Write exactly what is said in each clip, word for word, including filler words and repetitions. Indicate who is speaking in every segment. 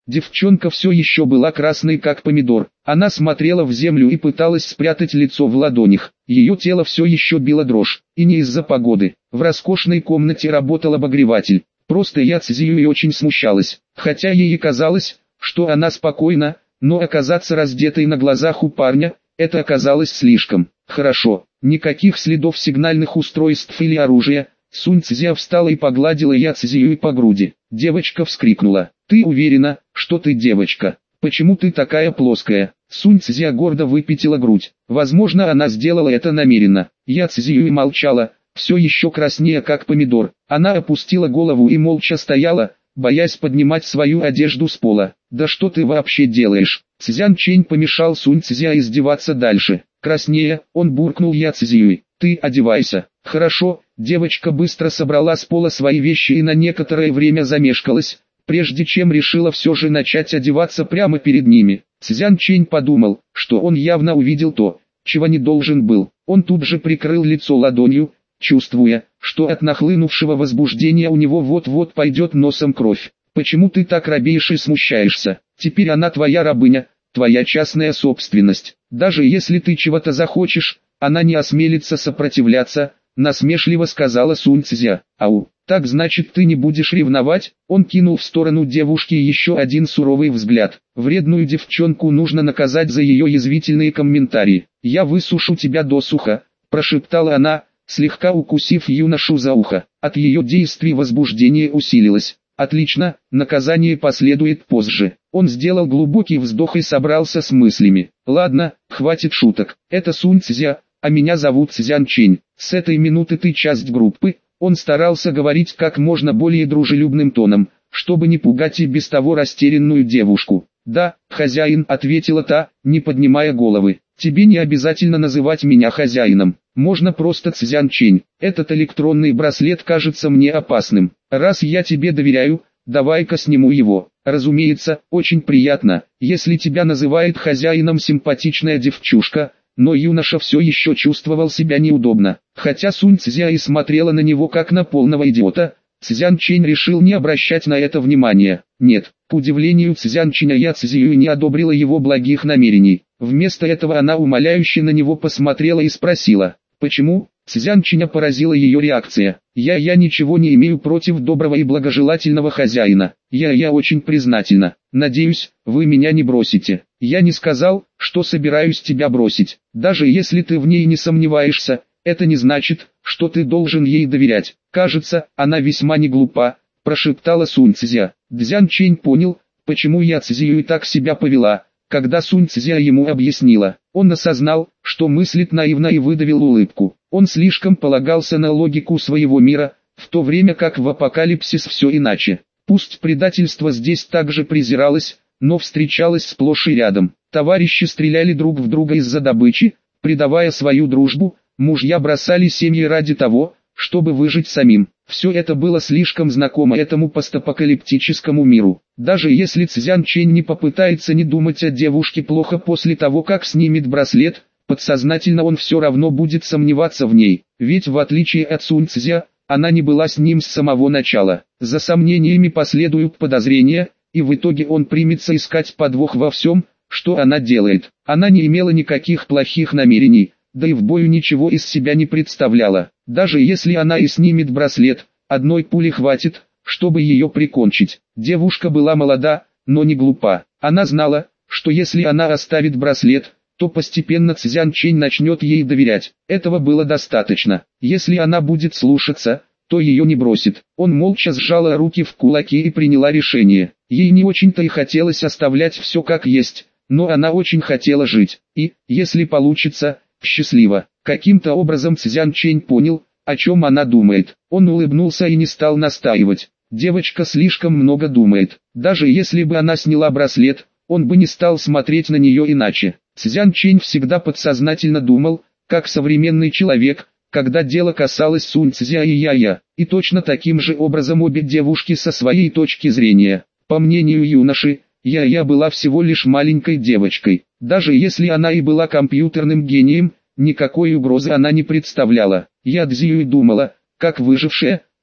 Speaker 1: Девчонка все еще была красной как помидор. Она смотрела в землю и пыталась спрятать лицо в ладонях. Ее тело все еще било дрожь. И не из-за погоды. В роскошной комнате работал обогреватель. Просто Я Цзюй очень смущалась. Хотя ей и казалось, что она спокойна, но оказаться раздетой на глазах у парня, это оказалось слишком. Хорошо, никаких следов сигнальных устройств или оружия. Сунь Цзя встала и погладила Я Цзюй по груди. Девочка вскрикнула. «Ты уверена, что ты девочка? Почему ты такая плоская?» Сунь Цзя гордо выпятила грудь. Возможно, она сделала это намеренно. Я Цзюй молчала, все еще краснея как помидор. Она опустила голову и молча стояла, боясь поднимать свою одежду с пола. «Да что ты вообще делаешь?» Цзян Чэнь помешал Сунь Цзя издеваться дальше. Краснея, он буркнул Я Цзюй. «Ты одевайся». «Хорошо». Девочка быстро собрала с пола свои вещи и на некоторое время замешкалась, прежде чем решила все же начать одеваться прямо перед ними. Цзян Чэнь подумал, что он явно увидел то, чего не должен был. Он тут же прикрыл лицо ладонью, чувствуя, что от нахлынувшего возбуждения у него вот-вот пойдет носом кровь. «Почему ты так робеешь и смущаешься? Теперь она твоя рабыня, твоя частная собственность. Даже если ты чего-то захочешь, она не осмелится сопротивляться», насмешливо сказала Сунь Цзя. «Ау, так значит ты не будешь ревновать?» Он кинул в сторону девушки еще один суровый взгляд. «Вредную девчонку нужно наказать за ее язвительные комментарии. Я высушу тебя досуха», прошептала она, слегка укусив юношу за ухо. От ее действий возбуждение усилилось. «Отлично, наказание последует позже». Он сделал глубокий вздох и собрался с мыслями. «Ладно, хватит шуток. Это Сунь Цзя, а меня зовут Цзян Чэнь. С этой минуты ты часть группы». Он старался говорить как можно более дружелюбным тоном, чтобы не пугать и без того растерянную девушку. «Да, хозяин», — ответила та, не поднимая головы. «Тебе не обязательно называть меня хозяином. Можно просто Цзян Чэнь. Этот электронный браслет кажется мне опасным. Раз я тебе доверяю, давай-ка сниму его. Разумеется, очень приятно, если тебя называет хозяином симпатичная девчушка». Но юноша все еще чувствовал себя неудобно. Хотя Сунь Цзя и смотрела на него как на полного идиота, Цзян Чэнь решил не обращать на это внимания. Нет, к удивлению Цзян Чэня, Я Цзюй не одобрила его благих намерений. Вместо этого она умоляюще на него посмотрела и спросила: «Почему?» Цзян Чэня поразила ее реакция. «Я я ничего не имею против доброго и благожелательного хозяина. Я я очень признательна. Надеюсь, вы меня не бросите». «Я не сказал, что собираюсь тебя бросить. Даже если ты в ней не сомневаешься, это не значит, что ты должен ей доверять. Кажется, она весьма не глупа», прошептала Сунь Цзя. Цзян Чэнь понял, почему Я Цзюй так себя повела, когда Сунь Цзя ему объяснила. Он осознал, что мыслит наивно, и выдавил улыбку. Он слишком полагался на логику своего мира, в то время как в Апокалипсис все иначе. Пусть предательство здесь также презиралось, но встречалось сплошь и рядом. Товарищи стреляли друг в друга из-за добычи, предавая свою дружбу, мужья бросали семьи ради того, чтобы выжить самим. Все это было слишком знакомо этому постапокалиптическому миру. Даже если Цзян Чэнь не попытается не думать о девушке плохо после того, как снимет браслет, подсознательно он все равно будет сомневаться в ней. Ведь в отличие от Сунь Цзя, она не была с ним с самого начала. За сомнениями последуют подозрения, и в итоге он примется искать подвох во всем, что она делает. Она не имела никаких плохих намерений, да и в бою ничего из себя не представляла. Даже если она и снимет браслет, одной пули хватит, чтобы ее прикончить. Девушка была молода, но не глупа. Она знала, что если она оставит браслет, то постепенно Цзян Чэнь начнет ей доверять. Этого было достаточно. Если она будет слушаться, то ее не бросит. Он молча сжала руки в кулаки и приняла решение. Ей не очень-то и хотелось оставлять все как есть, но она очень хотела жить. И, если получится, счастливо. Каким-то образом Цзян Чэнь понял, о чем она думает. Он улыбнулся и не стал настаивать. Девочка слишком много думает. Даже если бы она сняла браслет, он бы не стал смотреть на нее иначе. Цзян Чэнь всегда подсознательно думал, как современный человек, когда дело касалось Сунь Цзя и Я-Я. И точно таким же образом обе девушки со своей точки зрения. По мнению юноши, Я-Я была всего лишь маленькой девочкой. Даже если она и была компьютерным гением, никакой угрозы она не представляла. Я Цзюй думала, как выжившая,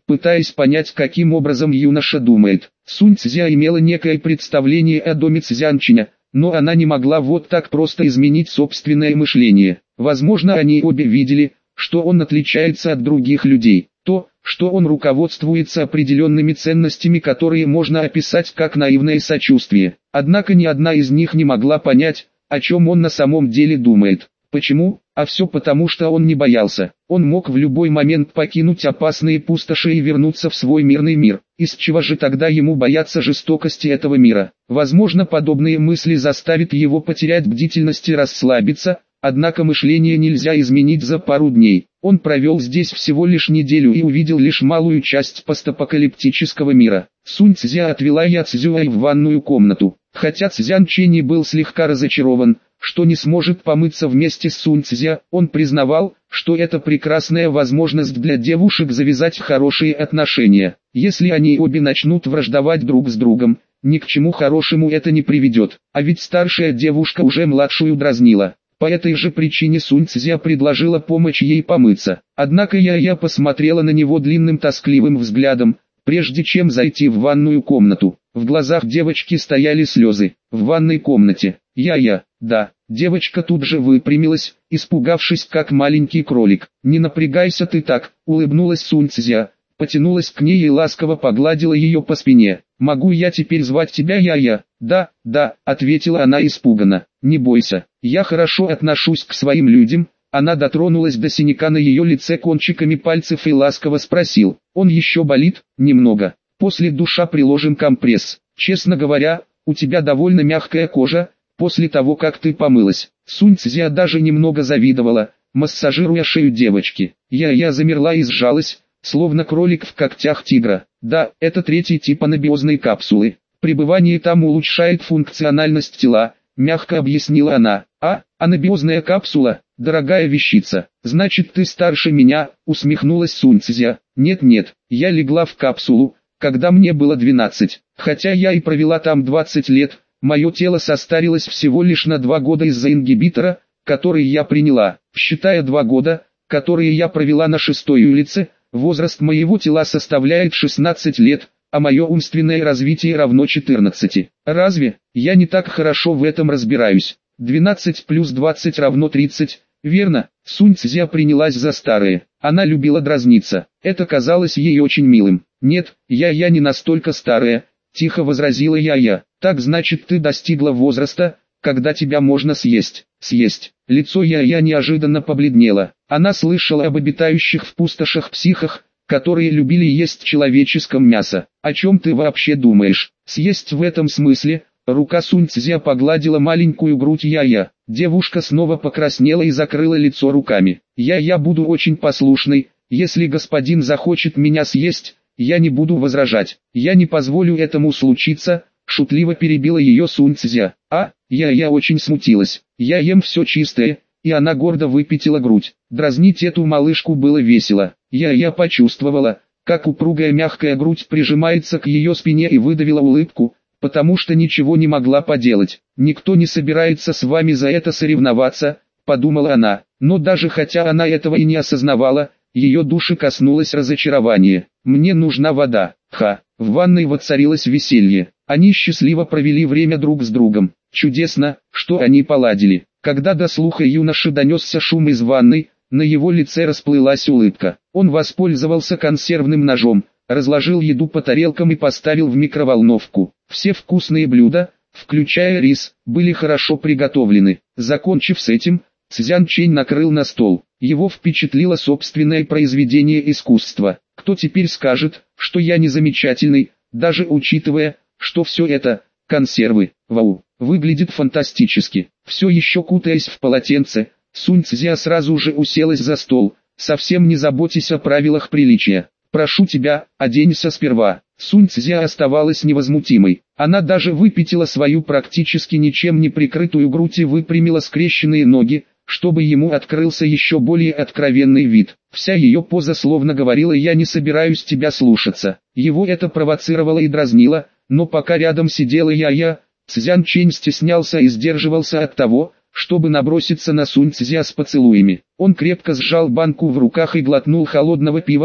Speaker 1: пытаясь понять, каким образом юноша думает. Сунь Цзя имела некое представление о доме Цзянчиня, но она не могла вот так просто изменить собственное мышление. Возможно, они обе видели, что он отличается от других людей. То, что он руководствуется определенными ценностями, которые можно описать как наивное сочувствие. Однако ни одна из них не могла понять, о чем он на самом деле думает. Почему? А все потому, что он не боялся. Он мог в любой момент покинуть опасные пустоши и вернуться в свой мирный мир. Из чего же тогда ему бояться жестокости этого мира? Возможно, подобные мысли заставят его потерять бдительность и расслабиться, однако мышление нельзя изменить за пару дней. Он провел здесь всего лишь неделю и увидел лишь малую часть постапокалиптического мира. Сунь Цзя отвела Я Цзюань в ванную комнату. Хотя Цзян Чэнь был слегка разочарован, что не сможет помыться вместе с Сунь Цзя, он признавал, что это прекрасная возможность для девушек завязать хорошие отношения. Если они обе начнут враждовать друг с другом, ни к чему хорошему это не приведет. А ведь старшая девушка уже младшую дразнила. По этой же причине Сунь Цзя предложила помочь ей помыться. Однако Я-Я посмотрела на него длинным тоскливым взглядом, прежде чем зайти в ванную комнату. В глазах девочки стояли слезы. В ванной комнате. Я-Я, да. Девочка тут же выпрямилась, испугавшись как маленький кролик. «Не напрягайся ты так», — улыбнулась Сунь Цзя, потянулась к ней и ласково погладила ее по спине. «Могу я теперь звать тебя Я-Я?» «Да, да», — ответила она испуганно. «Не бойся, я хорошо отношусь к своим людям». Она дотронулась до синяка на ее лице кончиками пальцев и ласково спросил: «Он еще болит?» «Немного. После душа приложим компресс. Честно говоря, у тебя довольно мягкая кожа, после того как ты помылась». Сунь Цзя даже немного завидовала, массажируя шею девочки. Я-Я замерла и сжалась, словно кролик в когтях тигра. «Да, это третий тип анабиозной капсулы. Пребывание там улучшает функциональность тела», — мягко объяснила она. «А, анабиозная капсула, дорогая вещица. Значит, ты старше меня», — усмехнулась Сунь Цзя. «Нет-нет, я легла в капсулу, когда мне было двенадцать. Хотя я и провела там двадцать лет, мое тело состарилось всего лишь на два года из-за ингибитора, который я приняла. Считая два года, которые я провела на шестой улице, возраст моего тела составляет шестнадцать лет, а мое умственное развитие равно четырнадцати. Разве? Я не так хорошо в этом разбираюсь. двенадцать плюс двадцать равно тридцать, верно?» Сунь Цзя принялась за старое. Она любила дразниться. Это казалось ей очень милым. «Нет, я-я не настолько старая», — тихо возразила Я-я. «Так значит, ты достигла возраста, когда тебя можно съесть». «Съесть». Лицо Я-я неожиданно побледнело. Она слышала об обитающих в пустошах психах, которые любили есть человеческое мясо. «О чем ты вообще думаешь? Съесть в этом смысле?» Рука Сунь Цзя погладила маленькую грудь Я-я. Девушка снова покраснела и закрыла лицо руками. «Я-я буду очень послушной. Если господин захочет меня съесть, я не буду возражать. Я не позволю этому случиться», — шутливо перебила ее Сунь Цзя. «А, Я-я очень смутилась. Я ем все чистое», и она гордо выпятила грудь. Дразнить эту малышку было весело. Я-я почувствовала, как упругая мягкая грудь прижимается к ее спине и выдавила улыбку, потому что ничего не могла поделать. «Никто не собирается с вами за это соревноваться», — подумала она. Но даже хотя она этого и не осознавала, ее души коснулось разочарование. «Мне нужна вода». Ха! В ванной воцарилось веселье. Они счастливо провели время друг с другом. Чудесно, что они поладили. Когда до слуха юноши донесся шум из ванной, на его лице расплылась улыбка. Он воспользовался консервным ножом, разложил еду по тарелкам и поставил в микроволновку. Все вкусные блюда, включая рис, были хорошо приготовлены. Закончив с этим, Цзян Чэнь накрыл на стол. Его впечатлило собственное произведение искусства. «Кто теперь скажет, что я не замечательный, даже учитывая, что все это – консервы? Вау, выглядит фантастически». Все еще кутаясь в полотенце, Сунь Цзя сразу же уселась за стол, совсем не заботясь о правилах приличия. «Прошу тебя, оденься сперва». Сунь Цзя оставалась невозмутимой. Она даже выпятила свою практически ничем не прикрытую грудь и выпрямила скрещенные ноги, чтобы ему открылся еще более откровенный вид. Вся ее поза словно говорила: «Я не собираюсь тебя слушаться». Его это провоцировало и дразнило, но пока рядом сидела Я-я, Цзян Чэнь стеснялся и сдерживался от того, чтобы наброситься на Сунь Цзя с поцелуями. Он крепко сжал банку в руках и глотнул холодного пива,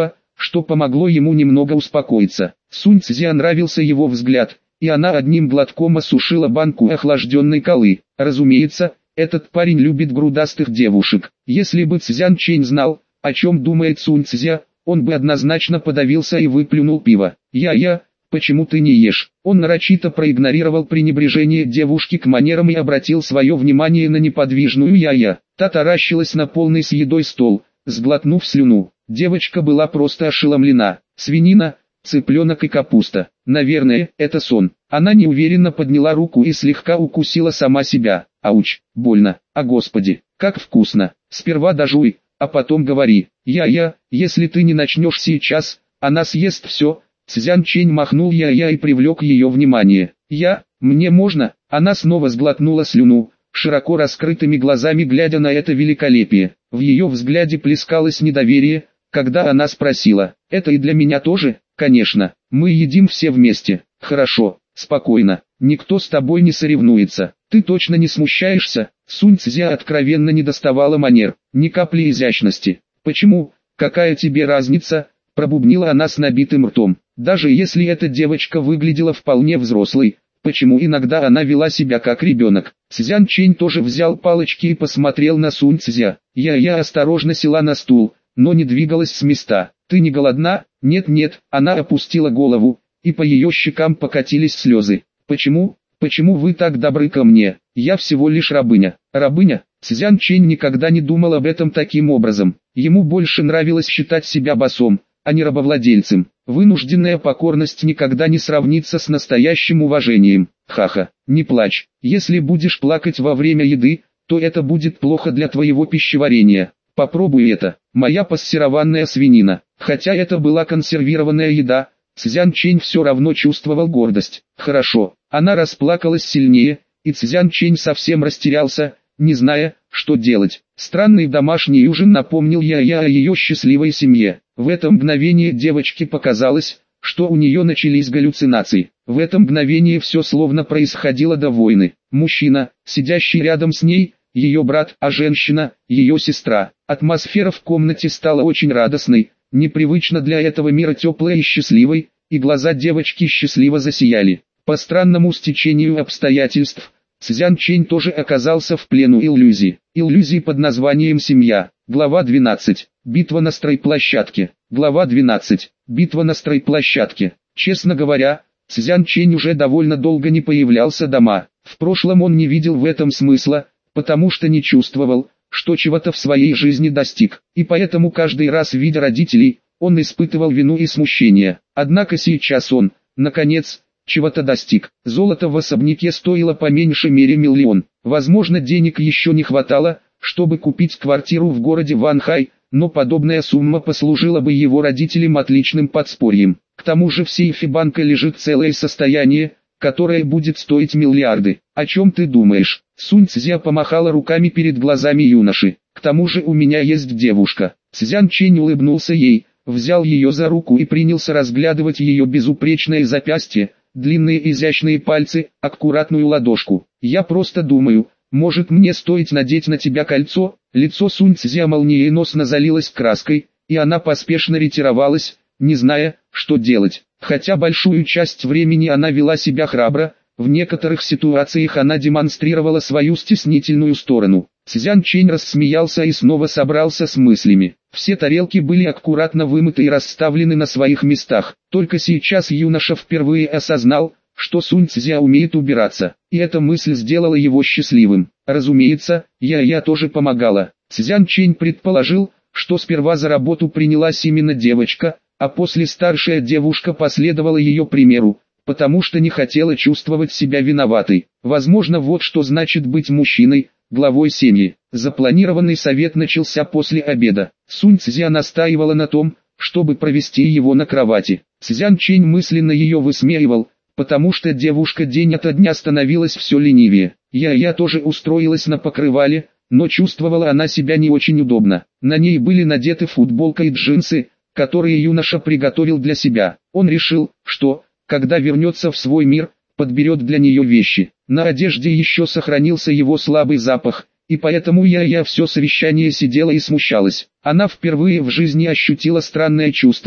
Speaker 1: что помогло ему немного успокоиться. Сунь Цзя нравился его взгляд, и она одним глотком осушила банку охлажденной колы. Разумеется, этот парень любит грудастых девушек. Если бы Цзян Чэнь знал, о чем думает Сунь Цзя, он бы однозначно подавился и выплюнул пиво. «Я-я, почему ты не ешь?» Он нарочито проигнорировал пренебрежение девушки к манерам и обратил свое внимание на неподвижную Я-я. Та таращилась на полный с едой стол, сглотнув слюну. Девочка была просто ошеломлена. Свинина, цыпленок и капуста. Наверное, это сон. Она неуверенно подняла руку и слегка укусила сама себя. Ауч, больно. А господи, как вкусно. Сперва дожуй, а потом говори. Я-я, если ты не начнешь сейчас, она съест все. Цзян Чэнь махнул Я-я и привлек ее внимание. Я, мне можно? Она снова сглотнула слюну, широко раскрытыми глазами глядя на это великолепие. В ее взгляде плескалось недоверие, когда она спросила: «Это и для меня тоже?» «Конечно, мы едим все вместе». «Хорошо, спокойно, никто с тобой не соревнуется. Ты точно не смущаешься?» Сунь Цзя откровенно не доставала манер, ни капли изящности. «Почему? Какая тебе разница?» – пробубнила она с набитым ртом. Даже если эта девочка выглядела вполне взрослой, почему иногда она вела себя как ребенок? Цзян Чэнь тоже взял палочки и посмотрел на Сунь Цзя. Я-я осторожно села на стул, но не двигалась с места. «Ты не голодна?» «Нет-нет», она опустила голову, и по ее щекам покатились слезы. «Почему? Почему вы так добры ко мне? Я всего лишь рабыня». «Рабыня?» Цзян Чэнь никогда не думал об этом таким образом. Ему больше нравилось считать себя боссом, а не рабовладельцем. Вынужденная покорность никогда не сравнится с настоящим уважением. Ха-ха, не плачь. Если будешь плакать во время еды, то это будет плохо для твоего пищеварения. Попробуй это. Моя пассерованная свинина. Хотя это была консервированная еда, Цзян Чэнь все равно чувствовал гордость. Хорошо. Она расплакалась сильнее, и Цзян Чэнь совсем растерялся, не зная, что делать. Странный домашний ужин напомнил Я-я о ее счастливой семье. В это мгновение девочке показалось, что у нее начались галлюцинации. В это мгновение все словно происходило до войны. Мужчина, сидящий рядом с ней, ее брат, а женщина, ее сестра. Атмосфера в комнате стала очень радостной, непривычно для этого мира теплой и счастливой, и глаза девочки счастливо засияли. По странному стечению обстоятельств, Цзян Чэнь тоже оказался в плену иллюзии. Иллюзии под названием «Семья». Глава двенадцать. Битва на стройплощадке. Глава двенадцать. Битва на стройплощадке. Честно говоря, Цзян Чэнь уже довольно долго не появлялся дома. В прошлом он не видел в этом смысла, потому что не чувствовал, что чего-то в своей жизни достиг. И поэтому каждый раз, видя родителей, он испытывал вину и смущение. Однако сейчас он, наконец, чего-то достиг. Золото в особняке стоило по меньшей мере миллион. Возможно, денег еще не хватало, чтобы купить квартиру в городе Ванхай, но подобная сумма послужила бы его родителям отличным подспорьем. К тому же в сейфе банка лежит целое состояние, которое будет стоить миллиарды. «О чем ты думаешь?» Сунь Цзя помахала руками перед глазами юноши. «К тому же у меня есть девушка». Цзян Чэнь улыбнулся ей, взял ее за руку и принялся разглядывать ее безупречное запястье, длинные изящные пальцы, аккуратную ладошку. «Я просто думаю, может мне стоит надеть на тебя кольцо?» Лицо Сунь Цзя молниеносно залилось краской, и она поспешно ретировалась, не зная, что делать. Хотя большую часть времени она вела себя храбро, в некоторых ситуациях она демонстрировала свою стеснительную сторону. Цзян Чэнь рассмеялся и снова собрался с мыслями. Все тарелки были аккуратно вымыты и расставлены на своих местах. Только сейчас юноша впервые осознал, что Сунь Цзя умеет убираться, и эта мысль сделала его счастливым. Разумеется, я-я тоже помогала. Цзян Чэнь предположил, что сперва за работу принялась именно девочка, а после старшая девушка последовала ее примеру, потому что не хотела чувствовать себя виноватой. Возможно, вот что значит быть мужчиной, главой семьи. Запланированный совет начался после обеда. Сунь Цзя настаивала на том, чтобы провести его на кровати. Цзян Чэнь мысленно ее высмеивал, потому что девушка день ото дня становилась все ленивее. Я-я тоже устроилась на покрывале, но чувствовала она себя не очень удобно. На ней были надеты футболка и джинсы, которые юноша приготовил для себя. Он решил, что, когда вернется в свой мир, подберет для нее вещи. На одежде еще сохранился его слабый запах, и поэтому я-я все совещание сидела и смущалась. Она впервые в жизни ощутила странное чувство,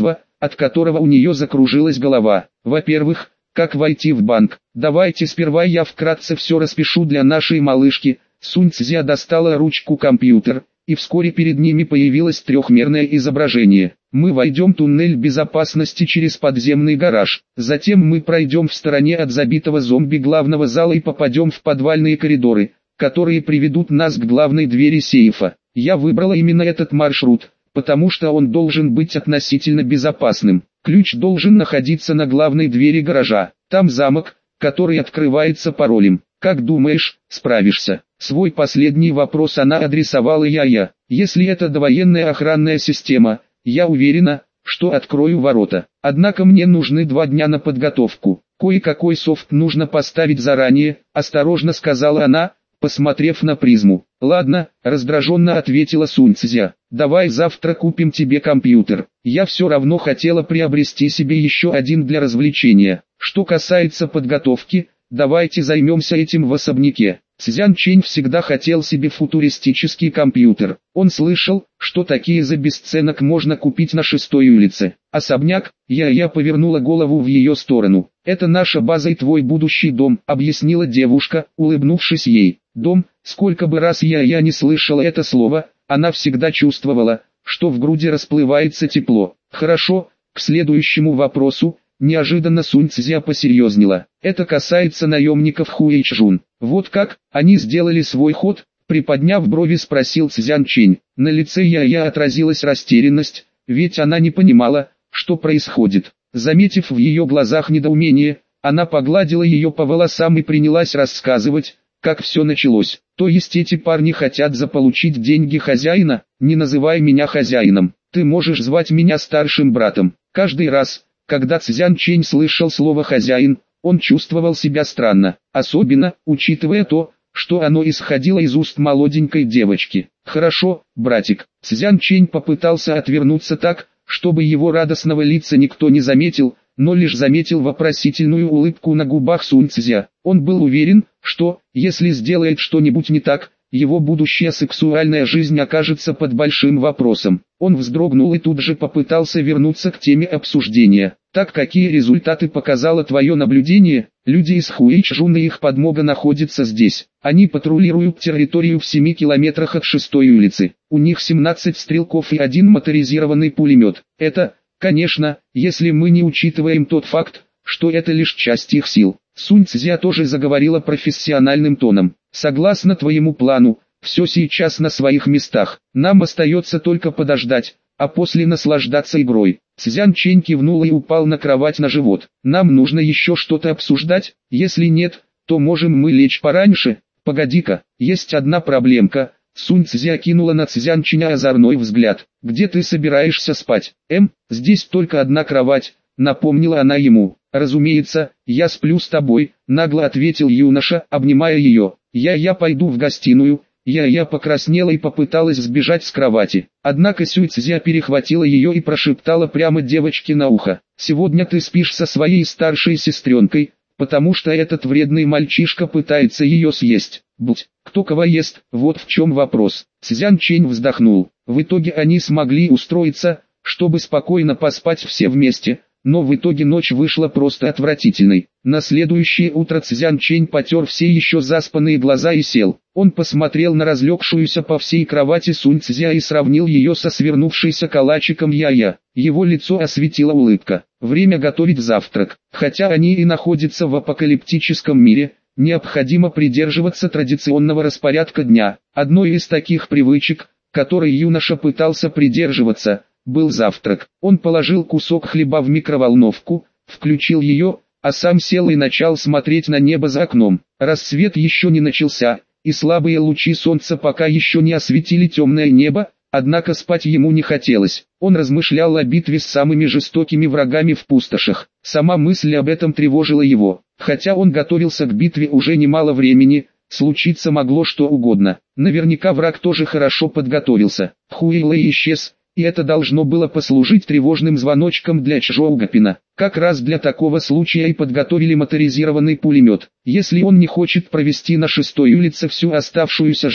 Speaker 1: от которого у нее закружилась голова. Во-первых, как войти в банк? Давайте сперва я вкратце все распишу для нашей малышки. Сунь Цзя достала ручку-компьютер, и вскоре перед ними появилось трехмерное изображение. Мы войдем в туннель безопасности через подземный гараж. Затем мы пройдем в стороне от забитого зомби главного зала и попадем в подвальные коридоры, которые приведут нас к главной двери сейфа. Я выбрала именно этот маршрут, потому что он должен быть относительно безопасным. Ключ должен находиться на главной двери гаража. Там замок, который открывается паролем. Как думаешь, справишься? Свой последний вопрос она адресовала я-я. Если это довоенная охранная система, я уверена, что открою ворота. Однако мне нужны два дня на подготовку. Кое-какой софт нужно поставить заранее, осторожно сказала она, посмотрев на призму. Ладно, раздраженно ответила Сунь Цзя. Давай завтра купим тебе компьютер. Я все равно хотела приобрести себе еще один для развлечения. Что касается подготовки, давайте займемся этим в особняке. Цзян Чэнь всегда хотел себе футуристический компьютер. Он слышал, что такие за бесценок можно купить на шестой улице. Особняк, я-я повернула голову в ее сторону. Это наша база и твой будущий дом, объяснила девушка, улыбнувшись ей. Дом, сколько бы раз я-я не слышала это слово, она всегда чувствовала, что в груди расплывается тепло. Хорошо, к следующему вопросу. Неожиданно Сунь Цзя посерьезнела. Это касается наемников Хуэйчжун. Вот как, они сделали свой ход, приподняв брови спросил Цзян Чэнь. На лице я-я отразилась растерянность, ведь она не понимала, что происходит. Заметив в ее глазах недоумение, она погладила ее по волосам и принялась рассказывать, как все началось. То есть эти парни хотят заполучить деньги хозяина? Не называй меня хозяином, ты можешь звать меня старшим братом. Каждый раз, когда Цзян Чэнь слышал слово «хозяин», он чувствовал себя странно, особенно, учитывая то, что оно исходило из уст молоденькой девочки. «Хорошо, братик». Цзян Чэнь попытался отвернуться так, чтобы его радостного лица никто не заметил, но лишь заметил вопросительную улыбку на губах Сунь Цзя. Он был уверен, что, если сделает что-нибудь не так, его будущая сексуальная жизнь окажется под большим вопросом. Он вздрогнул и тут же попытался вернуться к теме обсуждения. Так, какие результаты показало твое наблюдение? Люди из Хуэйчжуна и их подмога находятся здесь. Они патрулируют территорию в семи километрах от шестой улицы. У них семнадцать стрелков и один моторизированный пулемет. Это, конечно, если мы не учитываем тот факт, что это лишь часть их сил. Сунь Цзя тоже заговорила профессиональным тоном. Согласно твоему плану, все сейчас на своих местах. Нам остается только подождать, а после наслаждаться игрой. Цзян Чэнь кивнул и упал на кровать на живот. Нам нужно еще что-то обсуждать? Если нет, то можем мы лечь пораньше. Погоди-ка, есть одна проблемка. Сунь Цзя кинула на Цзян Чэня озорной взгляд. Где ты собираешься спать? Эм, здесь только одна кровать, напомнила она ему. «Разумеется, я сплю с тобой», — нагло ответил юноша, обнимая ее. «Я-я пойду в гостиную». Я-я покраснела и попыталась сбежать с кровати. Однако Сюй Цзя перехватила ее и прошептала прямо девочке на ухо. «Сегодня ты спишь со своей старшей сестренкой, потому что этот вредный мальчишка пытается ее съесть. Будь, кто кого ест, вот в чем вопрос». Цзян Чэнь вздохнул. В итоге они смогли устроиться, чтобы спокойно поспать все вместе. Но в итоге ночь вышла просто отвратительной. На следующее утро Цзян Чэнь потер все еще заспанные глаза и сел. Он посмотрел на разлегшуюся по всей кровати Сунь Цзя и сравнил ее со свернувшейся калачиком я-я. Его лицо осветила улыбка. Время готовить завтрак. Хотя они и находятся в апокалиптическом мире, необходимо придерживаться традиционного распорядка дня. Одной из таких привычек, которой юноша пытался придерживаться, был завтрак. Он положил кусок хлеба в микроволновку, включил ее, а сам сел и начал смотреть на небо за окном. Рассвет еще не начался, и слабые лучи солнца пока еще не осветили темное небо, однако спать ему не хотелось. Он размышлял о битве с самыми жестокими врагами в пустошах. Сама мысль об этом тревожила его. Хотя он готовился к битве уже немало времени, случиться могло что угодно. Наверняка враг тоже хорошо подготовился. Хуэйлэй исчез, и это должно было послужить тревожным звоночком для Чжоугапина. Как раз для такого случая и подготовили моторизированный пулемет. Если он не хочет провести на шестой улице всю оставшуюся жизнь,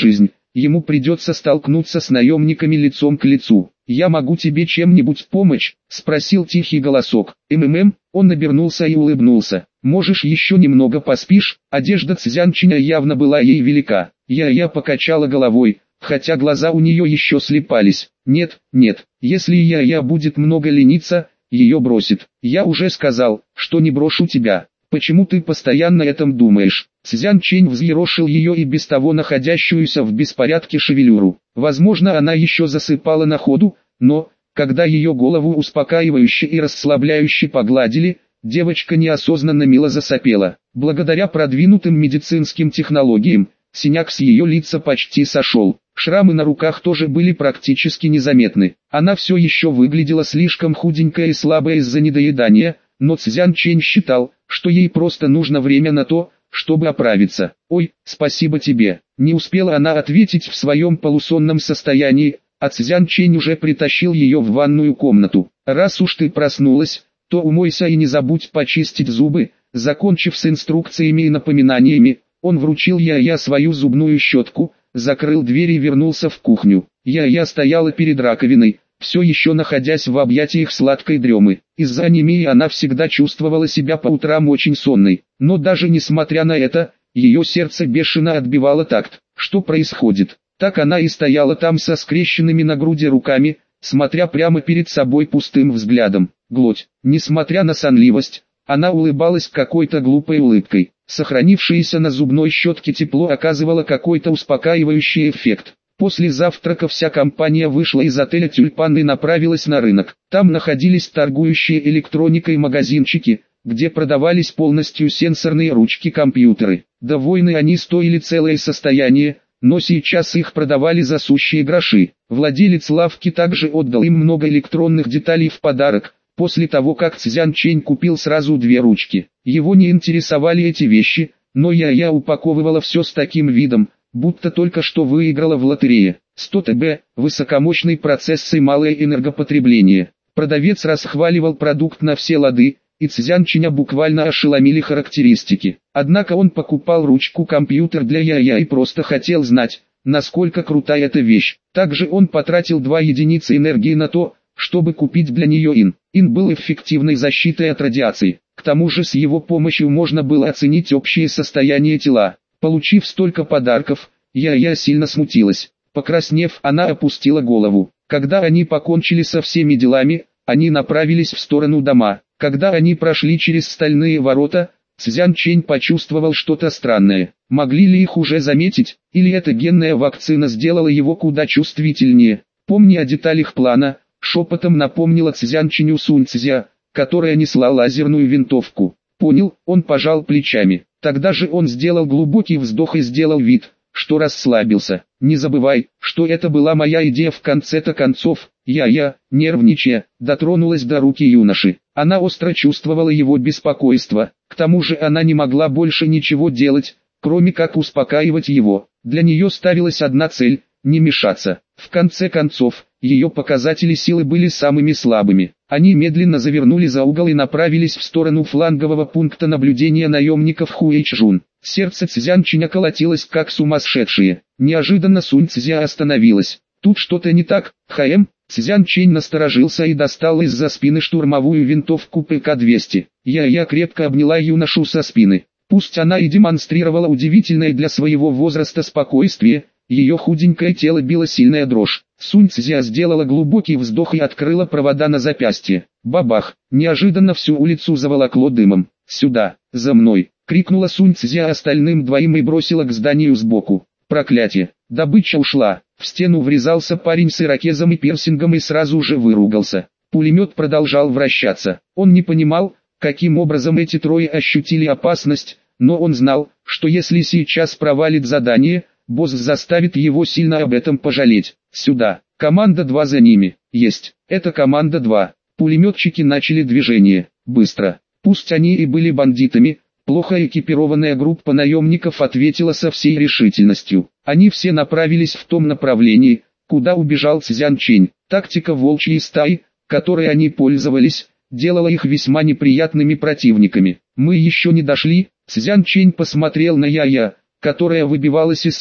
Speaker 1: ему придется столкнуться с наемниками лицом к лицу. «Я могу тебе чем-нибудь помочь?» – спросил тихий голосок. «МММ», он обернулся и улыбнулся. «Можешь еще немного поспишь?» Одежда Цзянчиня явно была ей велика. Я-я покачала головой, хотя глаза у нее еще слепались. «Нет, нет, если я-я будет много лениться, ее бросит. Я уже сказал, что не брошу тебя. Почему ты постоянно о этом думаешь?» Цзянчень взъерошил ее и без того находящуюся в беспорядке шевелюру. Возможно, она еще засыпала на ходу, но, когда ее голову успокаивающе и расслабляюще погладили, девочка неосознанно мило засопела. Благодаря продвинутым медицинским технологиям, синяк с ее лица почти сошел. Шрамы на руках тоже были практически незаметны. Она все еще выглядела слишком худенькая и слабая из-за недоедания, но Цзянчень считал, что ей просто нужно время на то, чтобы оправиться. «Ой, спасибо тебе». Не успела она ответить в своем полусонном состоянии, а Цзянчень уже притащил ее в ванную комнату. «Раз уж ты проснулась, то умойся и не забудь почистить зубы». Закончив с инструкциями и напоминаниями, он вручил Я-Я свою зубную щетку, закрыл дверь и вернулся в кухню. Я-Я стояла перед раковиной, все еще находясь в объятиях сладкой дремы. Из-за анемии она всегда чувствовала себя по утрам очень сонной, но даже несмотря на это, ее сердце бешено отбивало такт. Что происходит? Так она и стояла там со скрещенными на груди руками, смотря прямо перед собой пустым взглядом. Глоть. Несмотря на сонливость, она улыбалась какой-то глупой улыбкой. Сохранившееся на зубной щетке тепло оказывало какой-то успокаивающий эффект. После завтрака вся компания вышла из отеля «Тюльпан» и направилась на рынок. Там находились торгующие электроникой магазинчики, где продавались полностью сенсорные ручки-компьютеры. Довольны они стоили целое состояние, но сейчас их продавали за сущие гроши. Владелец лавки также отдал им много электронных деталей в подарок, после того как Цзянчень купил сразу две ручки. Его не интересовали эти вещи, но Я-Я упаковывала все с таким видом, будто только что выиграла в лотерее. сто тэ-бэ, высокомощный процесс и малое энергопотребление. Продавец расхваливал продукт на все лады, и Цзянченя буквально ошеломили характеристики. Однако он покупал ручку-компьютер для Я-Я и просто хотел знать, насколько крута эта вещь. Также он потратил два единицы энергии на то, чтобы купить для нее ин. Ин был эффективной защитой от радиации. К тому же с его помощью можно было оценить общее состояние тела. Получив столько подарков, Я-Я сильно смутилась. Покраснев, она опустила голову. Когда они покончили со всеми делами, они направились в сторону дома. Когда они прошли через стальные ворота, Цзянчень почувствовал что-то странное. Могли ли их уже заметить, или эта генная вакцина сделала его куда чувствительнее? Помни о деталях плана, шепотом напомнила Цзянченю Сунь Цзя, которая несла лазерную винтовку. Понял, он пожал плечами. Тогда же он сделал глубокий вздох и сделал вид, что расслабился. «Не забывай, что это была моя идея в конце-то концов». Я-Я, нервничая, дотронулась до руки юноши. Она остро чувствовала его беспокойство. К тому же она не могла больше ничего делать, кроме как успокаивать его. Для нее ставилась одна цель – не мешаться. В конце концов, ее показатели силы были самыми слабыми. Они медленно завернули за угол и направились в сторону флангового пункта наблюдения наемников Хуэйчжун. Сердце Цзянченя колотилось как сумасшедшее. Неожиданно Сунь Цзя остановилась. Тут что-то не так, ХМ? Цзянчень насторожился и достал из-за спины штурмовую винтовку пэ ка двести. Я-Я крепко обняла юношу со спины. Пусть она и демонстрировала удивительное для своего возраста спокойствие, ее худенькое тело било сильная дрожь. Сунь Цзя сделала глубокий вздох и открыла провода на запястье. Бабах! Неожиданно всю улицу заволокло дымом. «Сюда, за мной!» — крикнула Сунь Цзя остальным двоим и бросила к зданию сбоку. Проклятие! Добыча ушла. В стену врезался парень с ирокезом и пирсингом и сразу же выругался. Пулемет продолжал вращаться. Он не понимал, каким образом эти трое ощутили опасность, но он знал, что если сейчас провалит задание, босс заставит его сильно об этом пожалеть. «Сюда! Команда два за ними!» «Есть! Это команда два!» Пулеметчики начали движение. Быстро. Пусть они и были бандитами, плохо экипированная группа наемников ответила со всей решительностью. Они все направились в том направлении, куда убежал Цзянчень. Тактика волчьей стаи, которой они пользовались, делала их весьма неприятными противниками. «Мы еще не дошли», Цзянчень посмотрел на Я-Я, которая выбивалась из сил,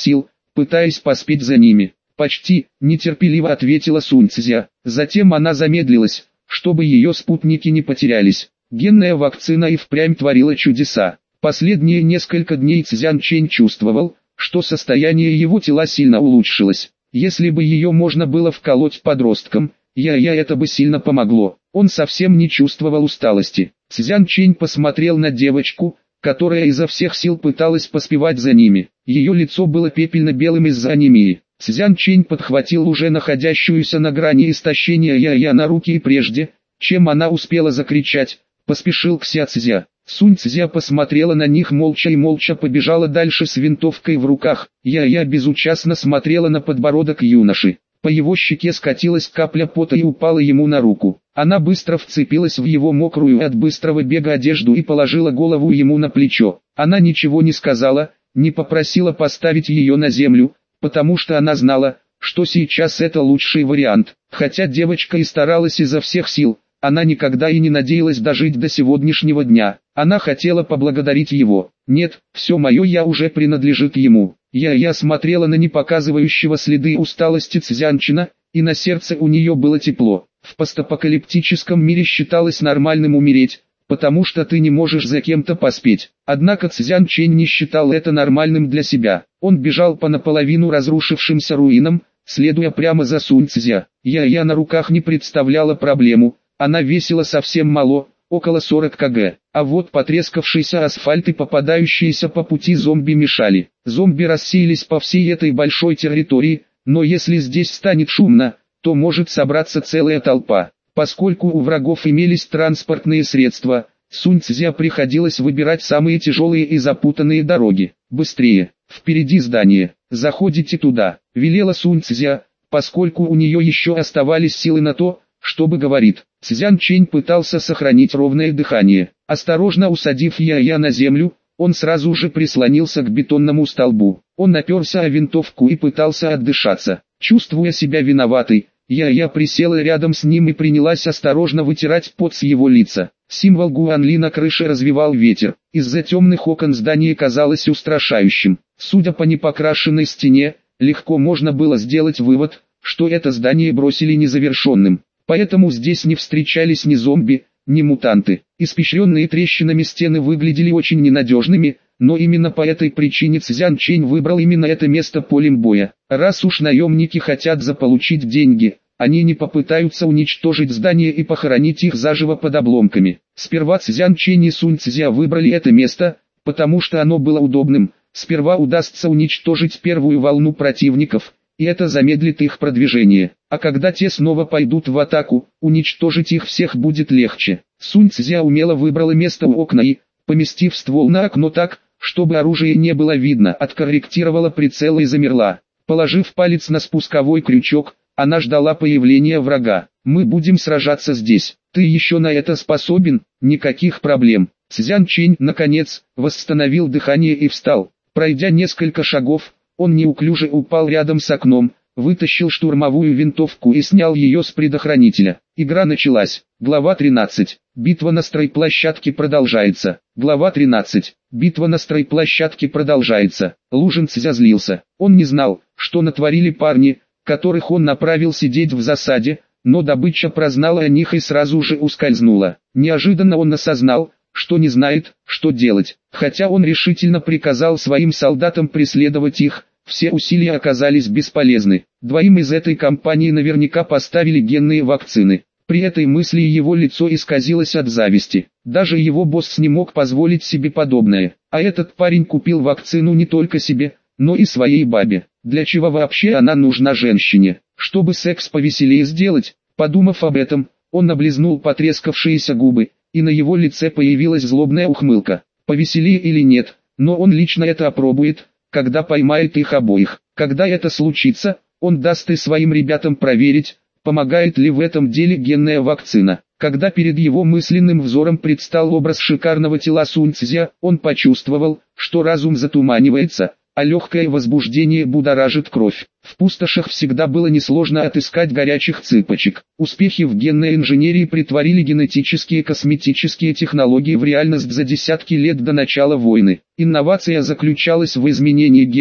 Speaker 1: пытаясь поспеть за ними. «Почти», — нетерпеливо ответила Сунь Цзя. Затем она замедлилась, чтобы ее спутники не потерялись. Генная вакцина и впрямь творила чудеса. Последние несколько дней Цзян Чэнь чувствовал, что состояние его тела сильно улучшилось. Если бы ее можно было вколоть подросткам, я-я это бы сильно помогло. Он совсем не чувствовал усталости. Цзян Чэнь посмотрел на девочку, которая изо всех сил пыталась поспевать за ними. Ее лицо было пепельно-белым из-за анемии. Цзян Чэнь подхватил уже находящуюся на грани истощения я-я на руки и прежде, чем она успела закричать, поспешил к Ся Цзя. Сунь Цзя посмотрела на них молча и молча побежала дальше с винтовкой в руках. Я-я безучастно смотрела на подбородок юноши. По его щеке скатилась капля пота и упала ему на руку. Она быстро вцепилась в его мокрую от быстрого бега одежду и положила голову ему на плечо. Она ничего не сказала, не попросила поставить ее на землю, потому что она знала, что сейчас это лучший вариант. Хотя девочка и старалась изо всех сил, она никогда и не надеялась дожить до сегодняшнего дня. Она хотела поблагодарить его. «Нет, все мое я уже принадлежит ему». Я-я смотрела на непоказывающего следы усталости Цзянчина, и на сердце у нее было тепло. В постапокалиптическом мире считалось нормальным умереть, потому что ты не можешь за кем-то поспеть. Однако Цзян Чэнь не считал это нормальным для себя. Он бежал по наполовину разрушившимся руинам, следуя прямо за Сунь Цзя. Я-я на руках не представляла проблему, она весила совсем мало, около сорок килограммов. А вот потрескавшийся асфальт и попадающиеся по пути зомби мешали. Зомби рассеялись по всей этой большой территории, но если здесь станет шумно, то может собраться целая толпа. Поскольку у врагов имелись транспортные средства, Сунь Цзя приходилось выбирать самые тяжелые и запутанные дороги. «Быстрее! Впереди здание! Заходите туда!» — велела Сунь Цзя, поскольку у нее еще оставались силы на то, чтобы говорить. Цзян Чэнь пытался сохранить ровное дыхание. Осторожно усадив я-я на землю, он сразу же прислонился к бетонному столбу. Он наперся о винтовку и пытался отдышаться. Чувствуя себя виноватой, я-я присела рядом с ним и принялась осторожно вытирать пот с его лица. Символ Гуанли на крыше развевал ветер. Из-за темных окон здание казалось устрашающим. Судя по непокрашенной стене, легко можно было сделать вывод, что это здание бросили незавершенным. Поэтому здесь не встречались ни зомби, ни мутанты. Испещренные трещинами стены выглядели очень ненадежными, но именно по этой причине Цзян Чэнь выбрал именно это место полем боя. Раз уж наемники хотят заполучить деньги, они не попытаются уничтожить здание и похоронить их заживо под обломками. Сперва Цзян Чэнь и Сунь Цзя выбрали это место, потому что оно было удобным. Сперва удастся уничтожить первую волну противников, и это замедлит их продвижение. А когда те снова пойдут в атаку, уничтожить их всех будет легче. Сунь Цзя умело выбрала место у окна и, поместив ствол на окно так, чтобы оружие не было видно, откорректировала прицел и замерла. Положив палец на спусковой крючок, она ждала появления врага. «Мы будем сражаться здесь. Ты еще на это способен? Никаких проблем». Цзян Чэнь, наконец, восстановил дыхание и встал. Пройдя несколько шагов, он неуклюже упал рядом с окном, вытащил штурмовую винтовку и снял ее с предохранителя. Игра началась. Глава тринадцать. Битва на стройплощадке продолжается. Глава тринадцать. Битва на стройплощадке продолжается. Лужин Цзя злился. Он не знал, что натворили парни, которых он направил сидеть в засаде, но добыча прознала о них и сразу же ускользнула. Неожиданно он осознал, что не знает, что делать. Хотя он решительно приказал своим солдатам преследовать их, все усилия оказались бесполезны. Двоим из этой компании наверняка поставили генные вакцины. При этой мысли его лицо исказилось от зависти. Даже его босс не мог позволить себе подобное. А этот парень купил вакцину не только себе, но и своей бабе. Для чего вообще она нужна женщине? Чтобы секс повеселее сделать? Подумав об этом, он облизнул потрескавшиеся губы, и на его лице появилась злобная ухмылка. Повеселее или нет, но он лично это опробует, когда поймает их обоих. Когда это случится, он даст и своим ребятам проверить, помогает ли в этом деле генная вакцина. Когда перед его мысленным взором предстал образ шикарного тела Сунь Цзя, он почувствовал, что разум затуманивается, а легкое возбуждение будоражит кровь. В пустошах всегда было несложно отыскать горячих цыпочек. Успехи в генной инженерии притворили генетические косметические технологии в реальность за десятки лет до начала войны. Инновация заключалась в изменении генов,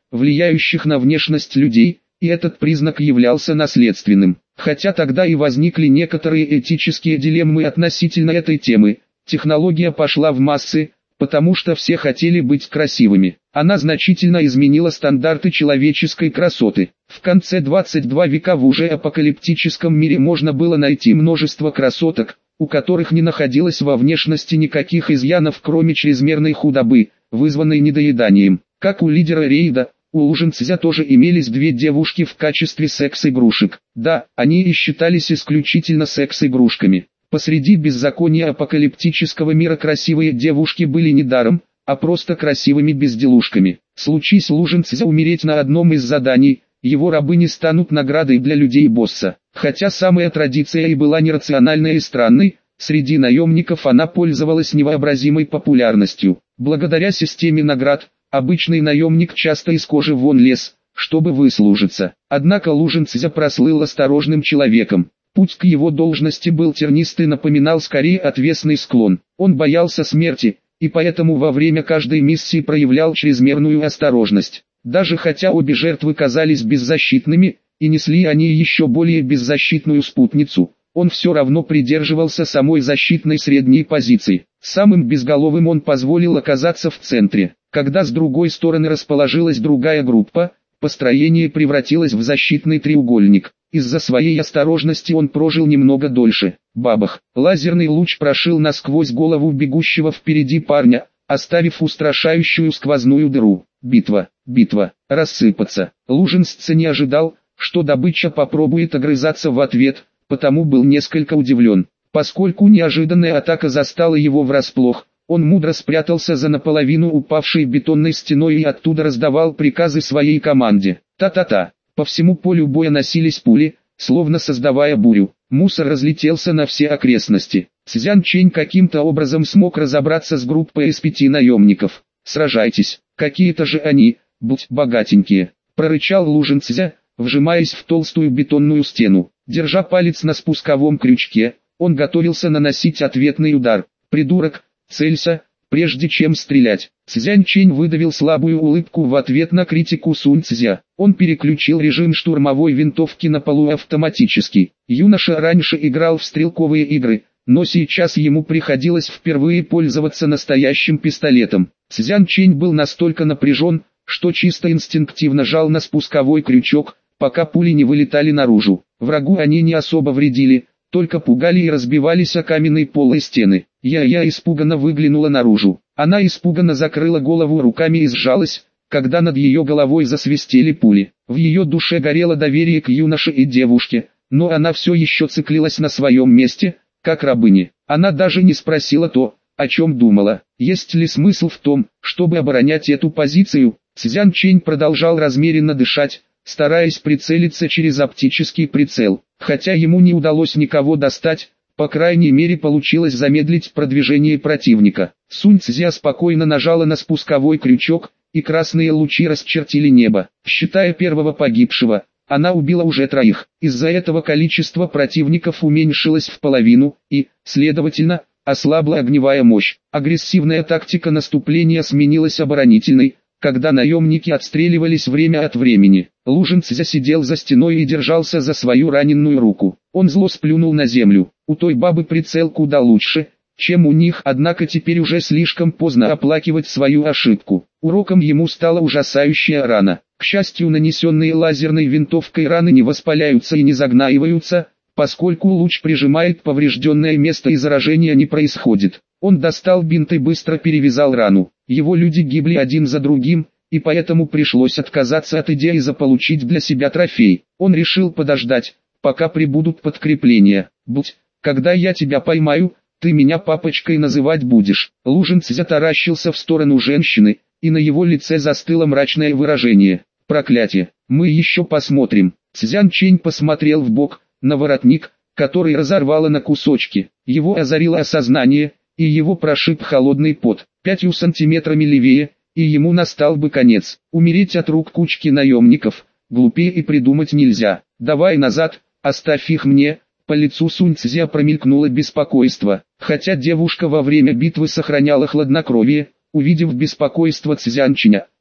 Speaker 1: влияющих на внешность людей, и этот признак являлся наследственным. Хотя тогда и возникли некоторые этические дилеммы относительно этой темы, технология пошла в массы, потому что все хотели быть красивыми. Она значительно изменила стандарты человеческой красоты. В конце двадцать второго века в уже апокалиптическом мире можно было найти множество красоток, у которых не находилось во внешности никаких изъянов, кроме чрезмерной худобы, вызванной недоеданием. Как у лидера рейда, у Лужинцзя тоже имелись две девушки в качестве секс-игрушек. Да, они и считались исключительно секс-игрушками. Посреди беззакония апокалиптического мира красивые девушки были не даром, а просто красивыми безделушками. Случись Лужинцзя умереть на одном из заданий, его рабыни станут наградой для людей босса. Хотя самая традиция и была нерациональной и странной, среди наемников она пользовалась невообразимой популярностью. Благодаря системе наград, обычный наемник часто из кожи вон лез, чтобы выслужиться. Однако Лужинцзя прослыл осторожным человеком. Путь к его должности был тернистый, напоминал скорее отвесный склон. Он боялся смерти, и поэтому во время каждой миссии проявлял чрезмерную осторожность. Даже хотя обе жертвы казались беззащитными, и несли они еще более беззащитную спутницу, он все равно придерживался самой защитной средней позиции. Самым безголовым он позволил оказаться в центре. Когда с другой стороны расположилась другая группа, построение превратилось в защитный треугольник. Из-за своей осторожности он прожил немного дольше. Бабах! Лазерный луч прошил насквозь голову бегущего впереди парня, оставив устрашающую сквозную дыру. Битва, битва, рассыпаться. Лужинцзя не ожидал, что добыча попробует огрызаться в ответ, потому был несколько удивлен. Поскольку неожиданная атака застала его врасплох, он мудро спрятался за наполовину упавшей бетонной стеной и оттуда раздавал приказы своей команде. Та-та-та. По всему полю боя носились пули, словно создавая бурю. Мусор разлетелся на все окрестности. Цзян Чэнь каким-то образом смог разобраться с группой из пяти наемников. «Сражайтесь, какие-то же они, будь богатенькие», — прорычал Лужинцзя, вжимаясь в толстую бетонную стену. Держа палец на спусковом крючке, он готовился наносить ответный удар. «Придурок, целься, прежде чем стрелять». Цзян Чэнь выдавил слабую улыбку в ответ на критику Сунь Цзя. Он переключил режим штурмовой винтовки на полуавтоматический. Юноша раньше играл в стрелковые игры, но сейчас ему приходилось впервые пользоваться настоящим пистолетом. Цзян Чэнь был настолько напряжен, что чисто инстинктивно жал на спусковой крючок, пока пули не вылетали наружу. Врагу они не особо вредили, только пугали и разбивались о каменный пол и стены. Я-я испуганно выглянула наружу. Она испуганно закрыла голову руками и сжалась, когда над ее головой засвистели пули. В ее душе горело доверие к юноше и девушке, но она все еще циклилась на своем месте, как рабыня. Она даже не спросила то, о чем думала. Есть ли смысл в том, чтобы оборонять эту позицию? Цзян Чэнь продолжал размеренно дышать, стараясь прицелиться через оптический прицел. Хотя ему не удалось никого достать, по крайней мере получилось замедлить продвижение противника. Сунь Цзя спокойно нажала на спусковой крючок, и красные лучи расчертили небо. Считая первого погибшего, она убила уже троих. Из-за этого количество противников уменьшилось в половину, и, следовательно, ослабла огневая мощь. Агрессивная тактика наступления сменилась оборонительной, когда наемники отстреливались время от времени. Лужинцзя сидел за стеной и держался за свою раненую руку. Он зло сплюнул на землю. У той бабы прицел куда лучше, чем у них, однако теперь уже слишком поздно оплакивать свою ошибку. Уроком ему стала ужасающая рана. К счастью, нанесенные лазерной винтовкой раны не воспаляются и не загнаиваются, поскольку луч прижимает поврежденное место и заражения не происходит. Он достал бинт и быстро перевязал рану. Его люди гибли один за другим, и поэтому пришлось отказаться от идеи заполучить для себя трофей. Он решил подождать, пока прибудут подкрепления. «Будь, когда я тебя поймаю, ты меня папочкой называть будешь». Лужинцзя таращился в сторону женщины, и на его лице застыло мрачное выражение. «Проклятие, мы еще посмотрим». Цзян Чэнь посмотрел вбок, на воротник, который разорвало на кусочки. Его озарило осознание, и его прошиб холодный пот. Пятью сантиметрами левее, и ему настал бы конец. Умереть от рук кучки наемников, глупее и придумать нельзя. «Давай назад, оставь их мне». По лицу Сунь Цзя промелькнуло беспокойство. Хотя девушка во время битвы сохраняла хладнокровие, увидев беспокойство Цзян Чэня,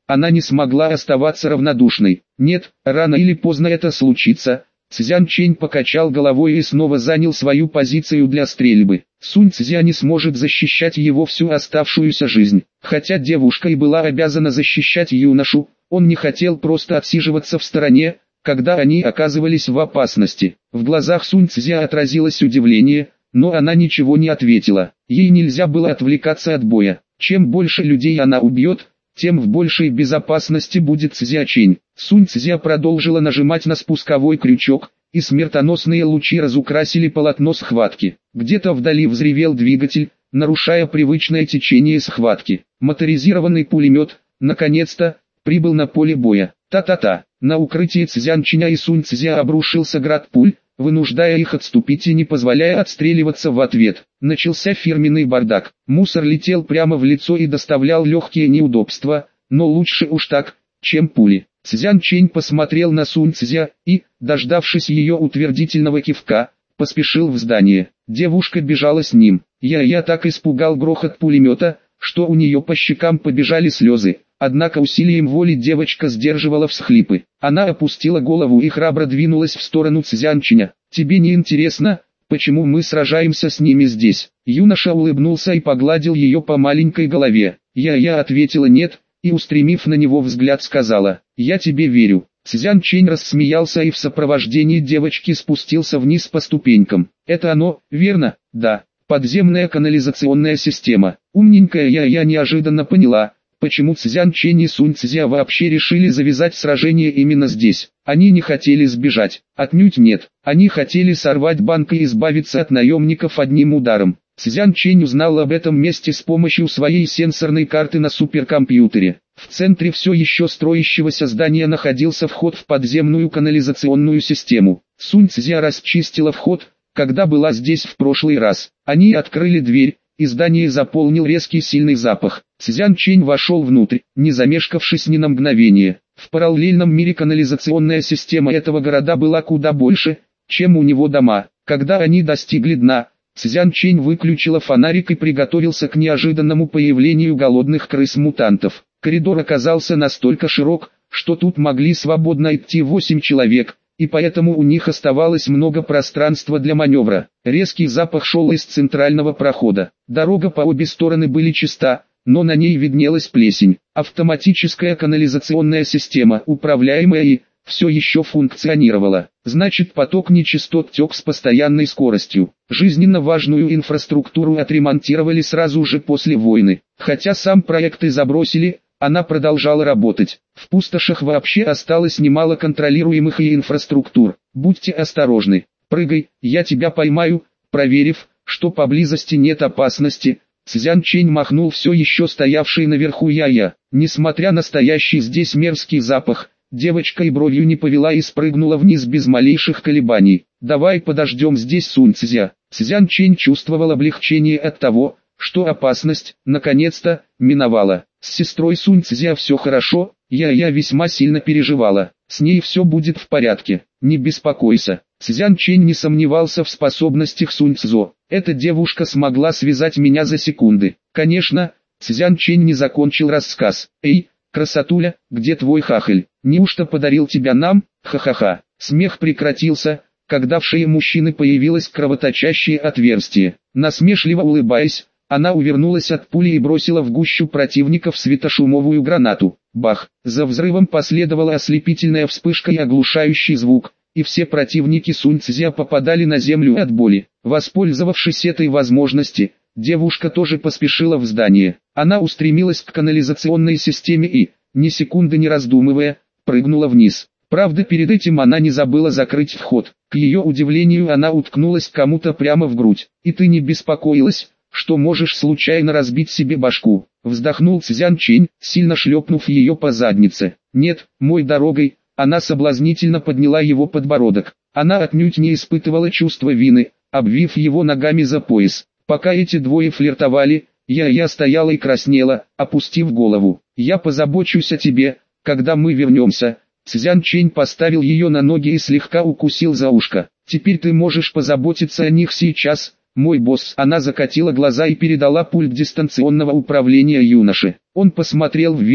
Speaker 1: она не смогла оставаться равнодушной. Нет, рано или поздно это случится. Цзян Чэнь покачал головой и снова занял свою позицию для стрельбы. Сунь Цзя не сможет защищать его всю оставшуюся жизнь. Хотя девушка и была обязана защищать юношу, он не хотел просто отсиживаться в стороне, когда они оказывались в опасности. В глазах Сунь Цзя отразилось удивление, но она ничего не ответила. Ей нельзя было отвлекаться от боя. Чем больше людей она убьет, тем в большей безопасности будет Цзя Чэнь. Сунь Цзя продолжила нажимать на спусковой крючок, и смертоносные лучи разукрасили полотно схватки. Где-то вдали взревел двигатель, нарушая привычное течение схватки. Моторизированный пулемет, наконец-то, прибыл на поле боя. Та-та-та, на укрытие Цзян Чэня и Сунь Цзя обрушился град пуль, вынуждая их отступить и не позволяя отстреливаться в ответ. Начался фирменный бардак. Мусор летел прямо в лицо и доставлял легкие неудобства, но лучше уж так, чем пули. Цзян Чэнь посмотрел на Сунь Цзя и, дождавшись ее утвердительного кивка, поспешил в здание. Девушка бежала с ним. Я-я так испугал грохот пулемета, что у нее по щекам побежали слезы. Однако усилием воли девочка сдерживала всхлипы. Она опустила голову и храбро двинулась в сторону Цзян Чэня. «Тебе не интересно, почему мы сражаемся с ними здесь?» Юноша улыбнулся и погладил ее по маленькой голове. Я-я ответила нет, и устремив на него взгляд сказала: «Я тебе верю». Цзян Чэнь рассмеялся и в сопровождении девочки спустился вниз по ступенькам. «Это оно, верно?» «Да. Подземная канализационная система». Умненькая я-я неожиданно поняла, почему Цзян Чэнь и Сунь Цзя вообще решили завязать сражение именно здесь. Они не хотели сбежать. Отнюдь нет. Они хотели сорвать банк и избавиться от наемников одним ударом. Цзян Чэнь узнал об этом месте с помощью своей сенсорной карты на суперкомпьютере. В центре все еще строящегося здания находился вход в подземную канализационную систему. Сунь Цзя расчистила вход, когда была здесь в прошлый раз. Они открыли дверь, и здание заполнил резкий сильный запах. Цзян Чэнь вошел внутрь, не замешкавшись ни на мгновение. В параллельном мире канализационная система этого города была куда больше, чем у него дома. Когда они достигли дна, Цзян Чэнь выключила фонарик и приготовился к неожиданному появлению голодных крыс-мутантов. Коридор оказался настолько широк, что тут могли свободно идти восемь человек, и поэтому у них оставалось много пространства для маневра. Резкий запах шел из центрального прохода. Дорога по обе стороны были чиста, но на ней виднелась плесень. Автоматическая канализационная система, управляемая и все еще функционировала. Значит, поток нечистот тек с постоянной скоростью. Жизненно важную инфраструктуру отремонтировали сразу же после войны. Хотя сам проект и забросили, она продолжала работать. В пустошах вообще осталось немало контролируемых и инфраструктур. Будьте осторожны. Прыгай, я тебя поймаю. Проверив, что поблизости нет опасности, Цзян Чэнь махнул все еще стоявший наверху я-я. Несмотря на стоящий здесь мерзкий запах, девочка и бровью не повела и спрыгнула вниз без малейших колебаний. «Давай подождем здесь, Сунь Цзя». Цзян Чэнь чувствовал облегчение от того, что опасность, наконец-то, миновала. С сестрой Сунь Цзя все хорошо, я-я весьма сильно переживала. С ней все будет в порядке, не беспокойся. Цзян Чэнь не сомневался в способностях Сунь Цзо. Эта девушка смогла связать меня за секунды. Конечно, Цзян Чэнь не закончил рассказ. «Эй, красотуля, где твой хахаль? Неужто подарил тебя нам?» Ха-ха-ха. Смех прекратился, когда в шее мужчины появилось кровоточащее отверстие. Насмешливо улыбаясь, она увернулась от пули и бросила в гущу противников светошумовую гранату. Бах! За взрывом последовала ослепительная вспышка и оглушающий звук, и все противники Сунь Цзя попадали на землю от боли. Воспользовавшись этой возможности, девушка тоже поспешила в здание. Она устремилась к канализационной системе и, ни секунды не раздумывая, прыгнула вниз. Правда, перед этим она не забыла закрыть вход. К ее удивлению, она уткнулась кому-то прямо в грудь. «И ты не беспокоилась, что можешь случайно разбить себе башку?» Вздохнул Цзян Чэнь, сильно шлепнув ее по заднице. «Нет, мой дорогой». Она соблазнительно подняла его подбородок. Она отнюдь не испытывала чувства вины, обвив его ногами за пояс. Пока эти двое флиртовали, я-я стояла и краснела, опустив голову. «Я позабочусь о тебе, когда мы вернемся». Цзян Чэнь поставил ее на ноги и слегка укусил за ушко. «Теперь ты можешь позаботиться о них сейчас, мой босс». Она закатила глаза и передала пульт дистанционного управления юноше. Он посмотрел вверх,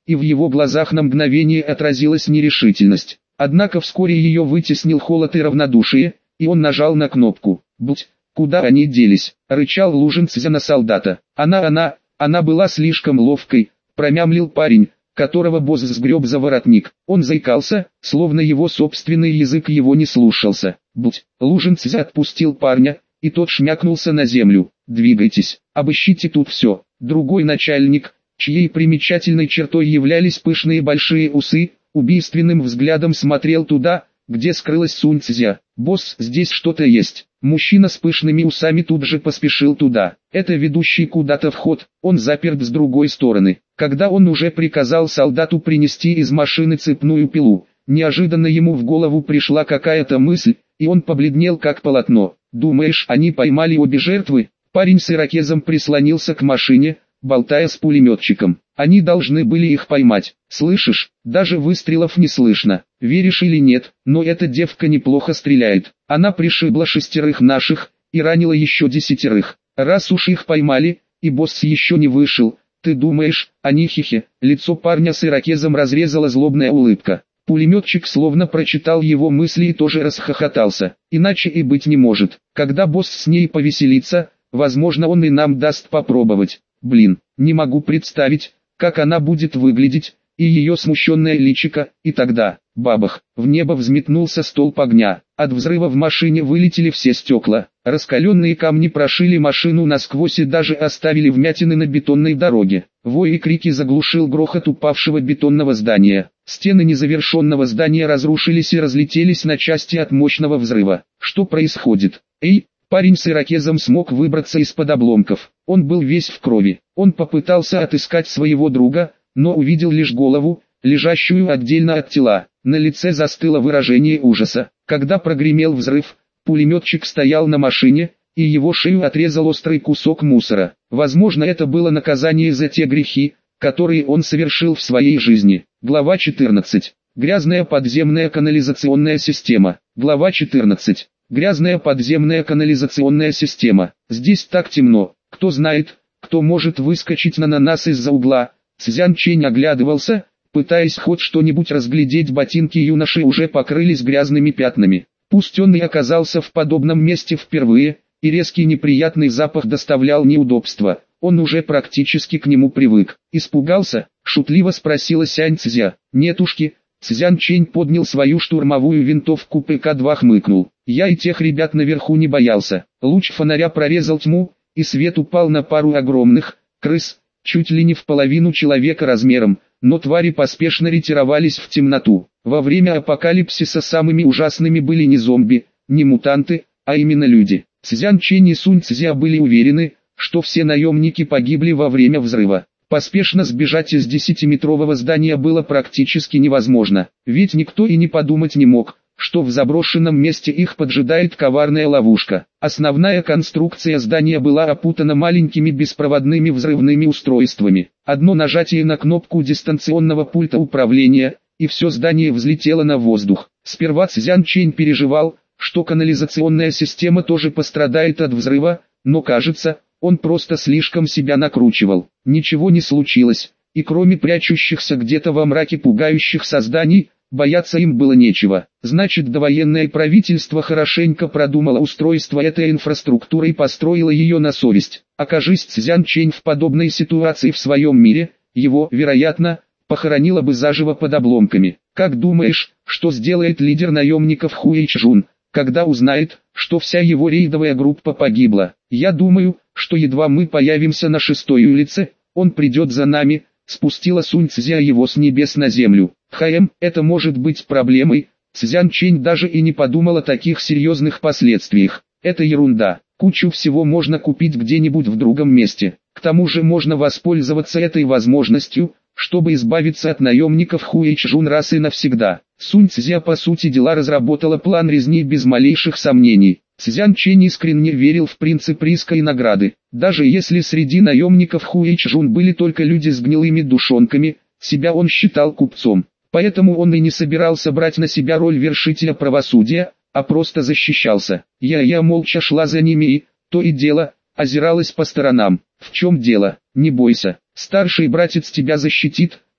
Speaker 1: и в его глазах на мгновение отразилась нерешительность. Однако вскоре ее вытеснил холод и равнодушие, и он нажал на кнопку. «Будь, куда они делись?» — рычал Лужинцзя на солдата. «Она, она, она была слишком ловкой», — промямлил парень, которого босс сгреб за воротник. Он заикался, словно его собственный язык его не слушался. «Будь!» — Лужинцзя отпустил парня, и тот шмякнулся на землю. «Двигайтесь, обыщите тут все». Другой начальник, чьей примечательной чертой являлись пышные большие усы, убийственным взглядом смотрел туда, где скрылась Суньцзя. «Босс, здесь что-то есть». Мужчина с пышными усами тут же поспешил туда. Это ведущий куда-то вход, он заперт с другой стороны. Когда он уже приказал солдату принести из машины цепную пилу, неожиданно ему в голову пришла какая-то мысль, и он побледнел как полотно. «Думаешь, они поймали обе жертвы?» Парень с ирокезом прислонился к машине, болтая с пулеметчиком. «Они должны были их поймать. Слышишь, даже выстрелов не слышно. Веришь или нет, но эта девка неплохо стреляет. Она пришибла шестерых наших и ранила еще десятерых. Раз уж их поймали, и босс еще не вышел, ты думаешь, они хихи?» Лицо парня с ирокезом разрезала злобная улыбка. Пулеметчик словно прочитал его мысли и тоже расхохотался. «Иначе и быть не может. Когда босс с ней повеселится, возможно, он и нам даст попробовать. Блин, не могу представить, как она будет выглядеть, и ее смущенное личико, и тогда, бабах, в небо взметнулся столб огня. От взрыва в машине вылетели все стекла. Раскаленные камни прошили машину насквозь и даже оставили вмятины на бетонной дороге. Вой и крики заглушил грохот упавшего бетонного здания. Стены незавершенного здания разрушились и разлетелись на части от мощного взрыва. Что происходит? Эй! Парень с ирокезом смог выбраться из-под обломков. Он был весь в крови. Он попытался отыскать своего друга, но увидел лишь голову, лежащую отдельно от тела. На лице застыло выражение ужаса. Когда прогремел взрыв, пулеметчик стоял на машине, и его шею отрезал острый кусок мусора. Возможно, это было наказание за те грехи, которые он совершил в своей жизни. Глава четырнадцать. Грязная подземная канализационная система. Глава четырнадцать. Грязная подземная канализационная система. Здесь так темно. Кто знает, кто может выскочить на нас из-за угла. Цзян Чэнь оглядывался, пытаясь хоть что-нибудь разглядеть. Ботинки юноши уже покрылись грязными пятнами. Пусть он и оказался в подобном месте впервые, и резкий неприятный запах доставлял неудобства, он уже практически к нему привык. «Испугался?» — шутливо спросила Сянь Цзя. «Нетушки». Цзян Чэнь поднял свою штурмовую винтовку Пэ Ка два, хмыкнул. «Я и тех ребят наверху не боялся». Луч фонаря прорезал тьму, и свет упал на пару огромных крыс, чуть ли не в половину человека размером, но твари поспешно ретировались в темноту. Во время апокалипсиса самыми ужасными были не зомби, не мутанты, а именно люди. Цзян Чэнь и Сунь Цзя были уверены, что все наемники погибли во время взрыва. Поспешно сбежать из десятиметрового здания было практически невозможно, ведь никто и не подумать не мог, что в заброшенном месте их поджидает коварная ловушка. Основная конструкция здания была опутана маленькими беспроводными взрывными устройствами. Одно нажатие на кнопку дистанционного пульта управления, и все здание взлетело на воздух. Сперва Цзян Чэнь переживал, что канализационная система тоже пострадает от взрыва, но кажется, он просто слишком себя накручивал. Ничего не случилось, и кроме прячущихся где-то во мраке пугающих созданий, бояться им было нечего. Значит, довоенное правительство хорошенько продумало устройство этой инфраструктуры и построило ее на совесть. Окажись Цзян Чэнь в подобной ситуации в своем мире, его, вероятно, похоронило бы заживо под обломками. Как думаешь, что сделает лидер наемников Хуэйчжун, когда узнает, что вся его рейдовая группа погибла? Я думаю, что едва мы появимся на шестой улице, он придет за нами. Спустила Сунь Цзя его с небес на землю. Хэм, это может быть проблемой. Цзян Чэнь даже и не подумал о таких серьезных последствиях. Это ерунда. Кучу всего можно купить где-нибудь в другом месте. К тому же можно воспользоваться этой возможностью, чтобы избавиться от наемников Хуэйчжун раз и навсегда. Сунь Цзя по сути дела разработала план резни без малейших сомнений. Цзян Чэнь искренне верил в принцип риска и награды. Даже если среди наемников Хуэйчжун были только люди с гнилыми душонками, себя он считал купцом. Поэтому он и не собирался брать на себя роль вершителя правосудия, а просто защищался. Я-я молча шла за ними и, то и дело, озиралась по сторонам. «В чем дело? Не бойся, старший братец тебя защитит»,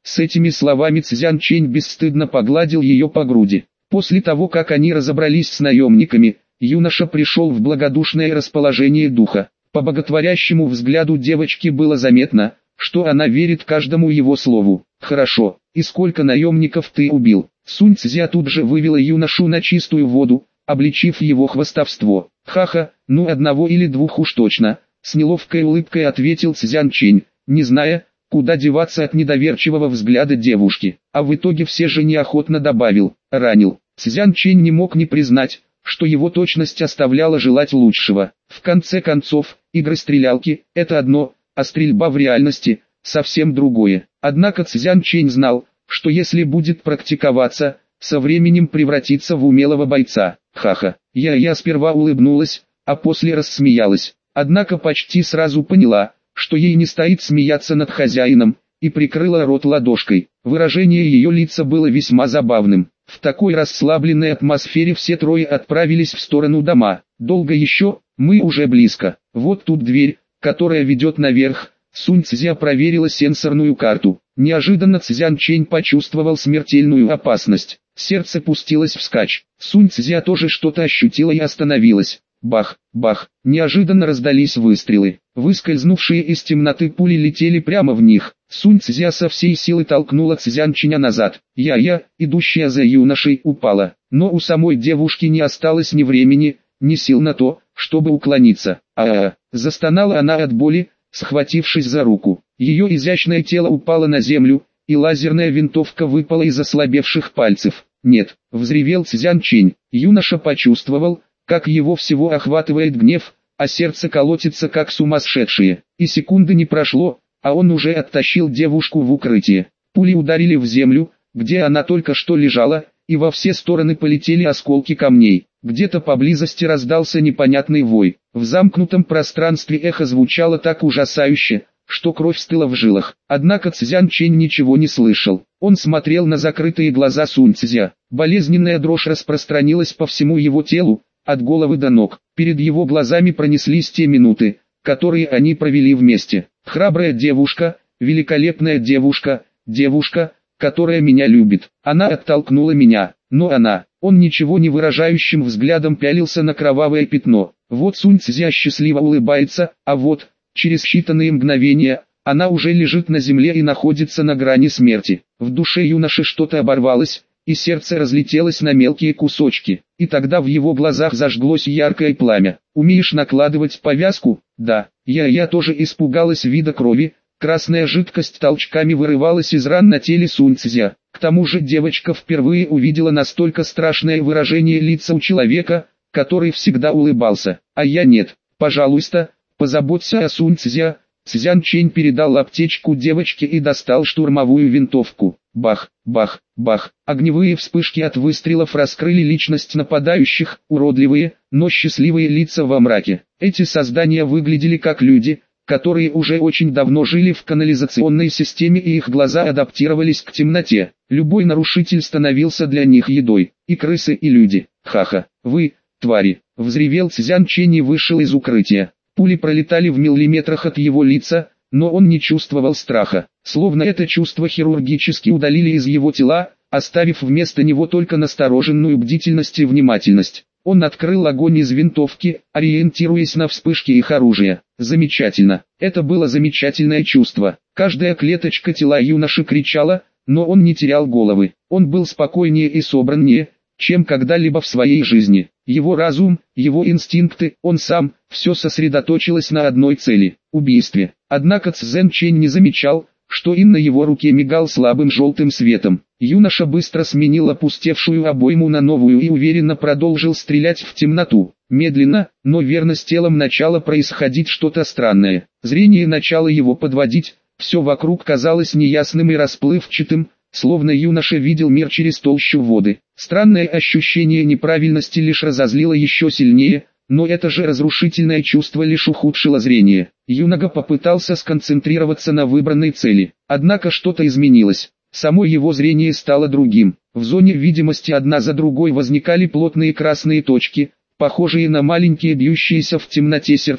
Speaker 1: С этими словами Цзян Чэнь бесстыдно погладил ее по груди. После того, как они разобрались с наемниками, юноша пришел в благодушное расположение духа. По боготворящему взгляду девочки было заметно, что она верит каждому его слову. «Хорошо, и сколько наемников ты убил?» Сунь Цзя тут же вывела юношу на чистую воду, обличив его хвастовство. «Ха-ха, ну одного или двух уж точно», — с неловкой улыбкой ответил Цзян Чэнь, не зная, куда деваться от недоверчивого взгляда девушки. А в итоге все же неохотно добавил: «ранил». Цзян Чэнь не мог не признать, что его точность оставляла желать лучшего. В конце концов, игры-стрелялки – это одно, а стрельба в реальности – совсем другое. Однако Цзян Чэнь знал, что если будет практиковаться, со временем превратится в умелого бойца. Ха-ха, я, я сперва улыбнулась, а после рассмеялась. Однако почти сразу поняла, что ей не стоит смеяться над хозяином, и прикрыла рот ладошкой. Выражение ее лица было весьма забавным. В такой расслабленной атмосфере все трое отправились в сторону дома. «Долго еще? Мы уже близко. Вот тут дверь, которая ведет наверх». Сунь Цзя проверила сенсорную карту. Неожиданно Цзян Чэнь почувствовал смертельную опасность. Сердце пустилось вскачь. Сунь Цзя тоже что-то ощутила и остановилась. Бах, бах, неожиданно раздались выстрелы. Выскользнувшие из темноты пули летели прямо в них. Сунь Цзя со всей силы толкнула Цзян Чэня назад. Я-я, идущая за юношей, упала. Но у самой девушки не осталось ни времени, ни сил на то, чтобы уклониться. А-а-а, застонала она от боли, схватившись за руку. Ее изящное тело упало на землю, и лазерная винтовка выпала из ослабевших пальцев. «Нет!» — взревел Цзян Чэнь. Юноша почувствовал, как его всего охватывает гнев, а сердце колотится как сумасшедшее. И секунды не прошло, а он уже оттащил девушку в укрытие. Пули ударили в землю, где она только что лежала, и во все стороны полетели осколки камней. Где-то поблизости раздался непонятный вой. В замкнутом пространстве эхо звучало так ужасающе, что кровь стыла в жилах. Однако Цзян Чэнь ничего не слышал. Он смотрел на закрытые глаза Сунь Цзя. Болезненная дрожь распространилась по всему его телу, от головы до ног. Перед его глазами пронеслись те минуты, которые они провели вместе. Храбрая девушка, великолепная девушка, девушка, которая меня любит. Она оттолкнула меня, но она... Он ничего не выражающим взглядом пялился на кровавое пятно. Вот Сунь Цзя счастливо улыбается, а вот, через считанные мгновения, она уже лежит на земле и находится на грани смерти. В душе юноши что-то оборвалось, и сердце разлетелось на мелкие кусочки. И тогда в его глазах зажглось яркое пламя. «Умеешь накладывать повязку?» «Да». Я, я тоже испугалась вида крови. Красная жидкость толчками вырывалась из ран на теле Сунь Цзя. К тому же девочка впервые увидела настолько страшное выражение лица у человека, который всегда улыбался. А я нет. «Пожалуйста, позаботься о Сунь Цзя». Цзян Чэнь передал аптечку девочке и достал штурмовую винтовку. Бах, бах, бах. Огневые вспышки от выстрелов раскрыли личность нападающих, уродливые, но счастливые лица во мраке. Эти создания выглядели как люди, которые уже очень давно жили в канализационной системе, и их глаза адаптировались к темноте. Любой нарушитель становился для них едой. И крысы, и люди. «Ха-ха, вы, твари!» — взревел Цзян Чэнь и вышел из укрытия. Пули пролетали в миллиметрах от его лица, но он не чувствовал страха. Словно это чувство хирургически удалили из его тела, оставив вместо него только настороженную бдительность и внимательность. Он открыл огонь из винтовки, ориентируясь на вспышки их оружия. Замечательно. Это было замечательное чувство. Каждая клеточка тела юноши кричала, но он не терял головы. Он был спокойнее и собраннее, чем когда-либо в своей жизни. Его разум, его инстинкты, он сам, все сосредоточилось на одной цели – убийстве. Однако Цзэн Чэнь не замечал, что ин на его руке мигал слабым желтым светом. Юноша быстро сменил опустевшую обойму на новую и уверенно продолжил стрелять в темноту. Медленно, но верно с телом начало происходить что-то странное. Зрение начало его подводить, все вокруг казалось неясным и расплывчатым, словно юноша видел мир через толщу воды. Странное ощущение неправильности лишь разозлило еще сильнее, но это же разрушительное чувство лишь ухудшило зрение. Юнога попытался сконцентрироваться на выбранной цели, однако что-то изменилось. Само его зрение стало другим. В зоне видимости одна за другой возникали плотные красные точки, похожие на маленькие бьющиеся в темноте сердца.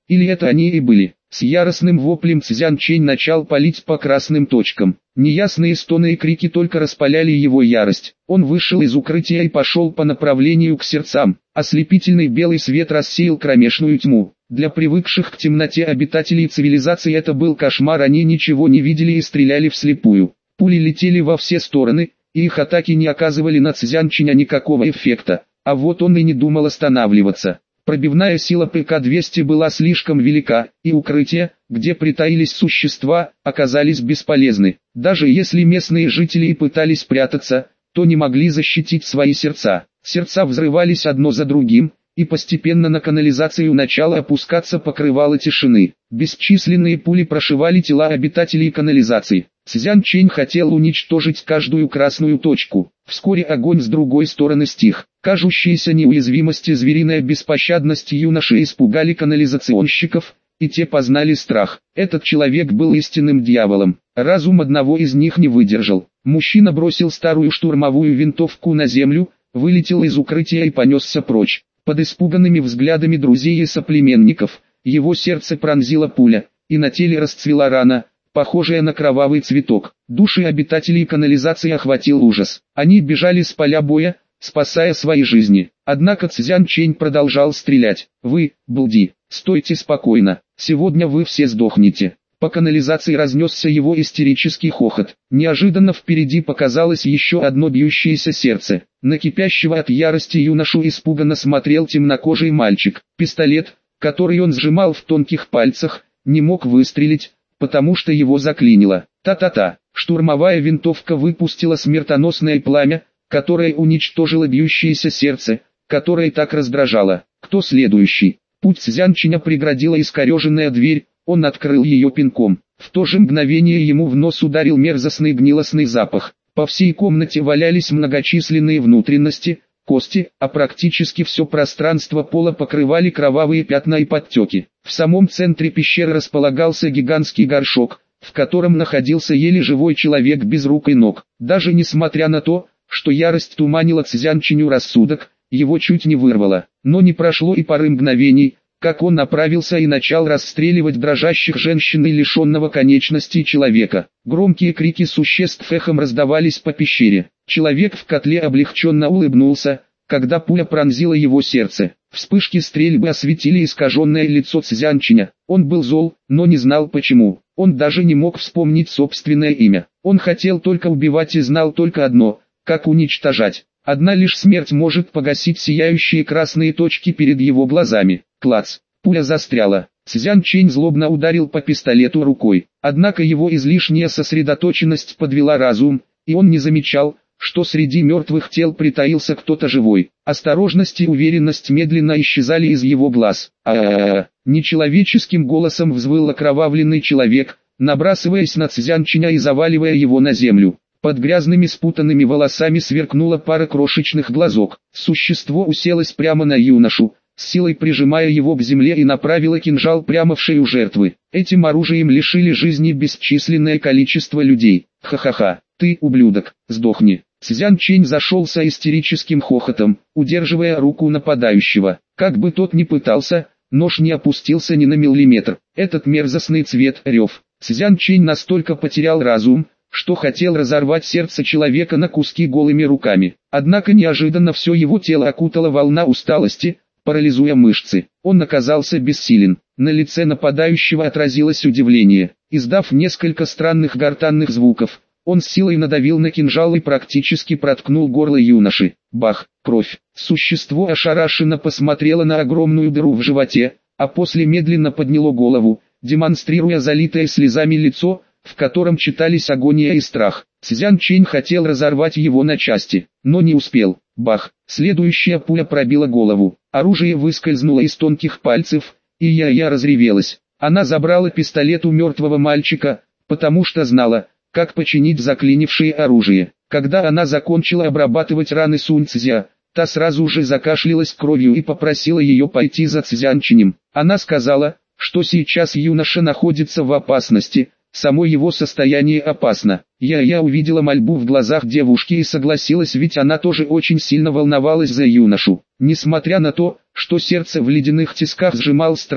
Speaker 1: Или это они и были? С яростным воплем Цзян Чэнь начал палить по красным точкам. Неясные стоны и крики только распаляли его ярость. Он вышел из укрытия и пошел по направлению к сердцам. Ослепительный белый свет рассеял кромешную тьму. Для привыкших к темноте обитателей цивилизации это был кошмар, они ничего не видели и стреляли вслепую. Пули летели во все стороны, и их атаки не оказывали на Цзян Чэня никакого эффекта. А вот он и не думал останавливаться. Пробивная сила Пэ Ка двести была слишком велика, и укрытия, где притаились существа, оказались бесполезны. Даже если местные жители и пытались прятаться, то не могли защитить свои сердца. Сердца взрывались одно за другим, и постепенно на канализацию начало опускаться покрывало тишины. Бесчисленные пули прошивали тела обитателей канализации. Цзян Чэнь хотел уничтожить каждую красную точку. Вскоре огонь с другой стороны стих. Кажущаяся неуязвимость и звериная беспощадность юноши испугали канализационщиков, и те познали страх. Этот человек был истинным дьяволом. Разум одного из них не выдержал. Мужчина бросил старую штурмовую винтовку на землю, вылетел из укрытия и понесся прочь. Под испуганными взглядами друзей и соплеменников, его сердце пронзила пуля, и на теле расцвела рана, похожая на кровавый цветок. Души обитателей канализации охватил ужас. Они бежали с поля боя, спасая свои жизни. Однако Цзян Чэнь продолжал стрелять. «Вы, Балди, стойте спокойно, сегодня вы все сдохнете». По канализации разнесся его истерический хохот. Неожиданно впереди показалось еще одно бьющееся сердце. На кипящего от ярости юношу испуганно смотрел темнокожий мальчик. Пистолет, который он сжимал в тонких пальцах, не мог выстрелить, потому что его заклинило. Та-та-та, штурмовая винтовка выпустила смертоносное пламя, которое уничтожило бьющееся сердце, которое так раздражало. Кто следующий? Путь Цзян Чэня преградила искореженная дверь, он открыл ее пинком. В то же мгновение ему в нос ударил мерзостный гнилостный запах. По всей комнате валялись многочисленные внутренности, кости, а практически все пространство пола покрывали кровавые пятна и подтеки. В самом центре пещеры располагался гигантский горшок, в котором находился еле живой человек без рук и ног. Даже несмотря на то, что ярость туманила Цзян Чэню рассудок, его чуть не вырвало. Но не прошло и пары мгновений, как он направился и начал расстреливать дрожащих женщин и лишенного конечностей человека. Громкие крики существ эхом раздавались по пещере. Человек в котле облегченно улыбнулся, когда пуля пронзила его сердце. Вспышки стрельбы осветили искаженное лицо Цзян Чэня. Он был зол, но не знал почему. Он даже не мог вспомнить собственное имя. Он хотел только убивать и знал только одно – как уничтожать. Одна лишь смерть может погасить сияющие красные точки перед его глазами. Клац. Пуля застряла. Цзян Чэнь злобно ударил по пистолету рукой. Однако его излишняя сосредоточенность подвела разум, и он не замечал, что среди мертвых тел притаился кто-то живой. Осторожность и уверенность медленно исчезали из его глаз. А-а-а! Нечеловеческим голосом взвыл окровавленный человек, набрасываясь на Цзян Чэня и заваливая его на землю. Под грязными спутанными волосами сверкнула пара крошечных глазок. Существо уселось прямо на юношу, с силой прижимая его к земле, и направило кинжал прямо в шею жертвы. Этим оружием лишили жизни бесчисленное количество людей. Ха-ха-ха, ты, ублюдок, сдохни. Цзян Чэнь зашелся истерическим хохотом, удерживая руку нападающего. Как бы тот ни пытался, нож не опустился ни на миллиметр. Этот мерзостный цвет, рев. Цзян Чэнь настолько потерял разум, что хотел разорвать сердце человека на куски голыми руками. Однако неожиданно все его тело окутала волна усталости, парализуя мышцы. Он оказался бессилен. На лице нападающего отразилось удивление. Издав несколько странных гортанных звуков, он с силой надавил на кинжал и практически проткнул горло юноши. Бах! Кровь. Существо ошарашенно посмотрело на огромную дыру в животе, а после медленно подняло голову, демонстрируя залитое слезами лицо, в котором читались агония и страх. Цзян Чэнь хотел разорвать его на части, но не успел. Бах! Следующая пуля пробила голову. Оружие выскользнуло из тонких пальцев, и я-я разревелась. Она забрала пистолет у мертвого мальчика, потому что знала, как починить заклинившее оружие. Когда она закончила обрабатывать раны Сунь Цзя, та сразу же закашлялась кровью и попросила ее пойти за Цзян Чэнем. Она сказала, что сейчас юноша находится в опасности. Само его состояние опасно. Я-я увидела мольбу в глазах девушки и согласилась, ведь она тоже очень сильно волновалась за юношу. Несмотря на то, что сердце в ледяных тисках сжимал страх,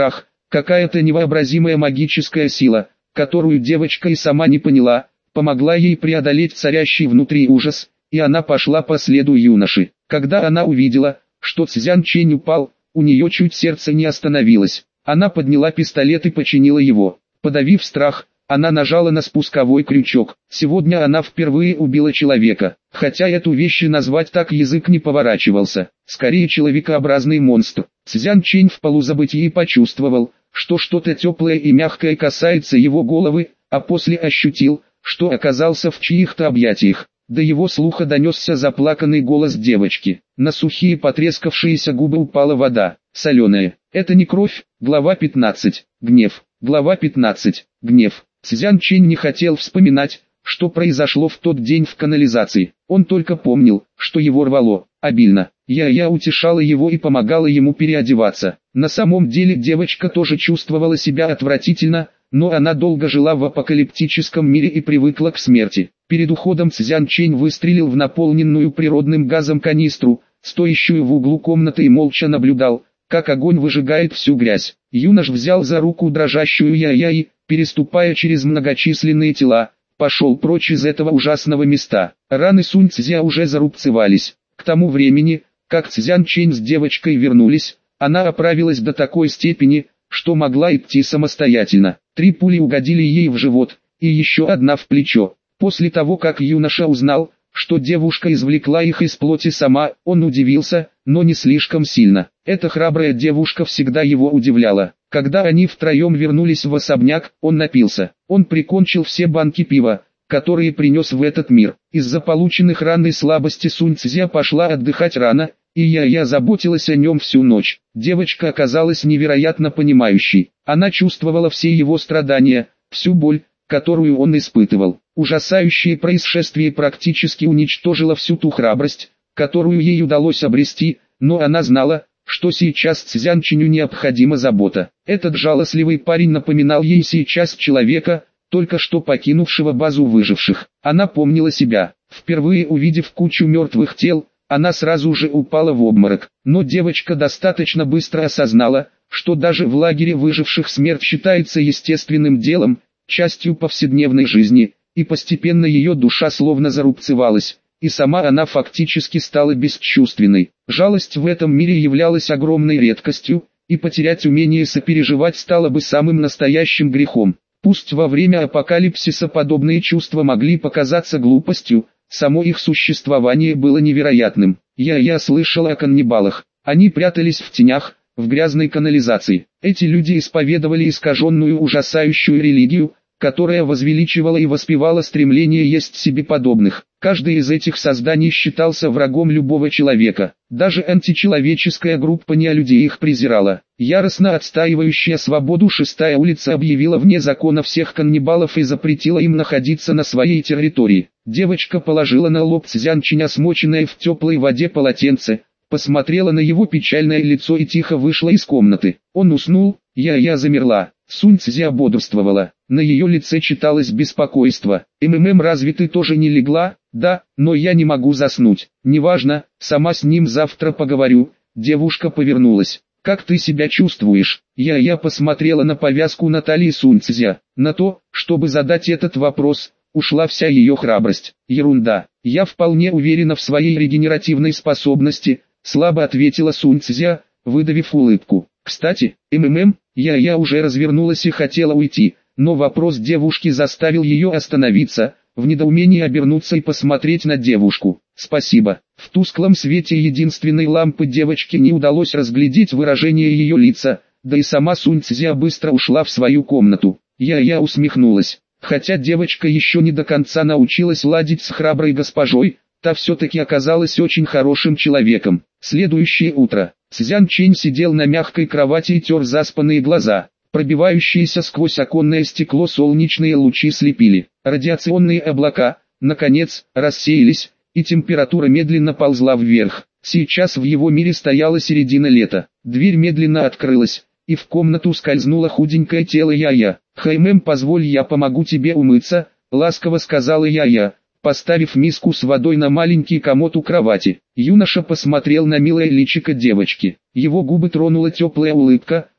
Speaker 1: Какая-то невообразимая магическая сила, которую девочка и сама не поняла, помогла ей преодолеть царящий внутри ужас, и она пошла по следу юноши. Когда она увидела, что Цзян Чэнь упал, у нее чуть сердце не остановилось. Она подняла пистолет и починила его. Подавив страх, она нажала на спусковой крючок. Сегодня она впервые убила человека, хотя эту вещь назвать так язык не поворачивался. Скорее человекообразный монстр. Цзян Чэнь в полузабытии почувствовал, что что-то теплое и мягкое касается его головы, а после ощутил, что оказался в чьих-то объятиях. До его слуха донесся заплаканный голос девочки. На сухие потрескавшиеся губы упала вода, соленая. Это не кровь. Глава пятнадцать. Гнев. Глава пятнадцать. Гнев. Цзян Чэнь не хотел вспоминать, что произошло в тот день в канализации. Он только помнил, что его рвало, обильно. Я-я утешала его и помогала ему переодеваться. На самом деле девочка тоже чувствовала себя отвратительно, но она долго жила в апокалиптическом мире и привыкла к смерти. Перед уходом Цзян Чэнь выстрелил в наполненную природным газом канистру, стоящую в углу комнаты, и молча наблюдал, как огонь выжигает всю грязь. Юнош взял за руку дрожащую Я-я и, переступая через многочисленные тела, пошел прочь из этого ужасного места. Раны Сунь Цзя уже зарубцевались. К тому времени, как Цзян Чэнь с девочкой вернулись, она оправилась до такой степени, что могла идти самостоятельно. Три пули угодили ей в живот, и еще одна в плечо. После того, как юноша узнал, что девушка извлекла их из плоти сама, он удивился, но не слишком сильно. Эта храбрая девушка всегда его удивляла. Когда они втроем вернулись в особняк, он напился. Он прикончил все банки пива, которые принес в этот мир. Из-за полученных ран и слабости Сунь Цзя пошла отдыхать рано, и Я-я заботилась о нем всю ночь. Девочка оказалась невероятно понимающей. Она чувствовала все его страдания, всю боль, которую он испытывал. Ужасающее происшествие практически уничтожило всю ту храбрость, которую ей удалось обрести, но она знала, что сейчас Цзян Чэню необходима забота. Этот жалостливый парень напоминал ей сейчас человека, только что покинувшего базу выживших. Она помнила себя. Впервые увидев кучу мертвых тел, она сразу же упала в обморок. Но девочка достаточно быстро осознала, что даже в лагере выживших смерть считается естественным делом, частью повседневной жизни, и постепенно ее душа словно зарубцевалась, и сама она фактически стала бесчувственной. Жалость в этом мире являлась огромной редкостью, и потерять умение сопереживать стало бы самым настоящим грехом. Пусть во время апокалипсиса подобные чувства могли показаться глупостью, само их существование было невероятным. Я-я слышала о каннибалах. Они прятались в тенях, в грязной канализации. Эти люди исповедовали искаженную ужасающую религию, которая возвеличивала и воспевала стремление есть себе подобных. Каждый из этих созданий считался врагом любого человека. Даже античеловеческая группа неолюдей их презирала. Яростно отстаивающая свободу шестая улица объявила вне закона всех каннибалов и запретила им находиться на своей территории. Девочка положила на лоб Цзян Чэня смоченное в теплой воде полотенце, посмотрела на его печальное лицо и тихо вышла из комнаты. Он уснул, Я-я замерла. Сунь Цзя бодрствовала. На ее лице читалось беспокойство. «МММ, разве ты тоже не легла?» «Да, но я не могу заснуть». «Неважно, сама с ним завтра поговорю». Девушка повернулась. «Как ты себя чувствуешь?» Я-я посмотрела на повязку на талии Сунь Цзя. На то, чтобы задать этот вопрос, ушла вся ее храбрость. «Ерунда. Я вполне уверена в своей регенеративной способности», слабо ответила Сунь Цзя, выдавив улыбку. «Кстати, МММ, Я-я уже развернулась и хотела уйти, но вопрос девушки заставил ее остановиться, в недоумении обернуться и посмотреть на девушку. «Спасибо». В тусклом свете единственной лампы девочке не удалось разглядеть выражение ее лица, да и сама Сунь Цзя быстро ушла в свою комнату. Я-я усмехнулась. Хотя девочка еще не до конца научилась ладить с храброй госпожой, та все-таки оказалась очень хорошим человеком. Следующее утро. Цзян Чэнь сидел на мягкой кровати и тер заспанные глаза. Пробивающиеся сквозь оконное стекло солнечные лучи слепили. Радиационные облака, наконец, рассеялись, и температура медленно ползла вверх. Сейчас в его мире стояла середина лета. Дверь медленно открылась, и в комнату скользнуло худенькое тело Я-я. «Хаймэм, позволь, я помогу тебе умыться», — ласково сказала Я-я, поставив миску с водой на маленький комод у кровати. Юноша посмотрел на милое личико девочки. Его губы тронула теплая улыбка,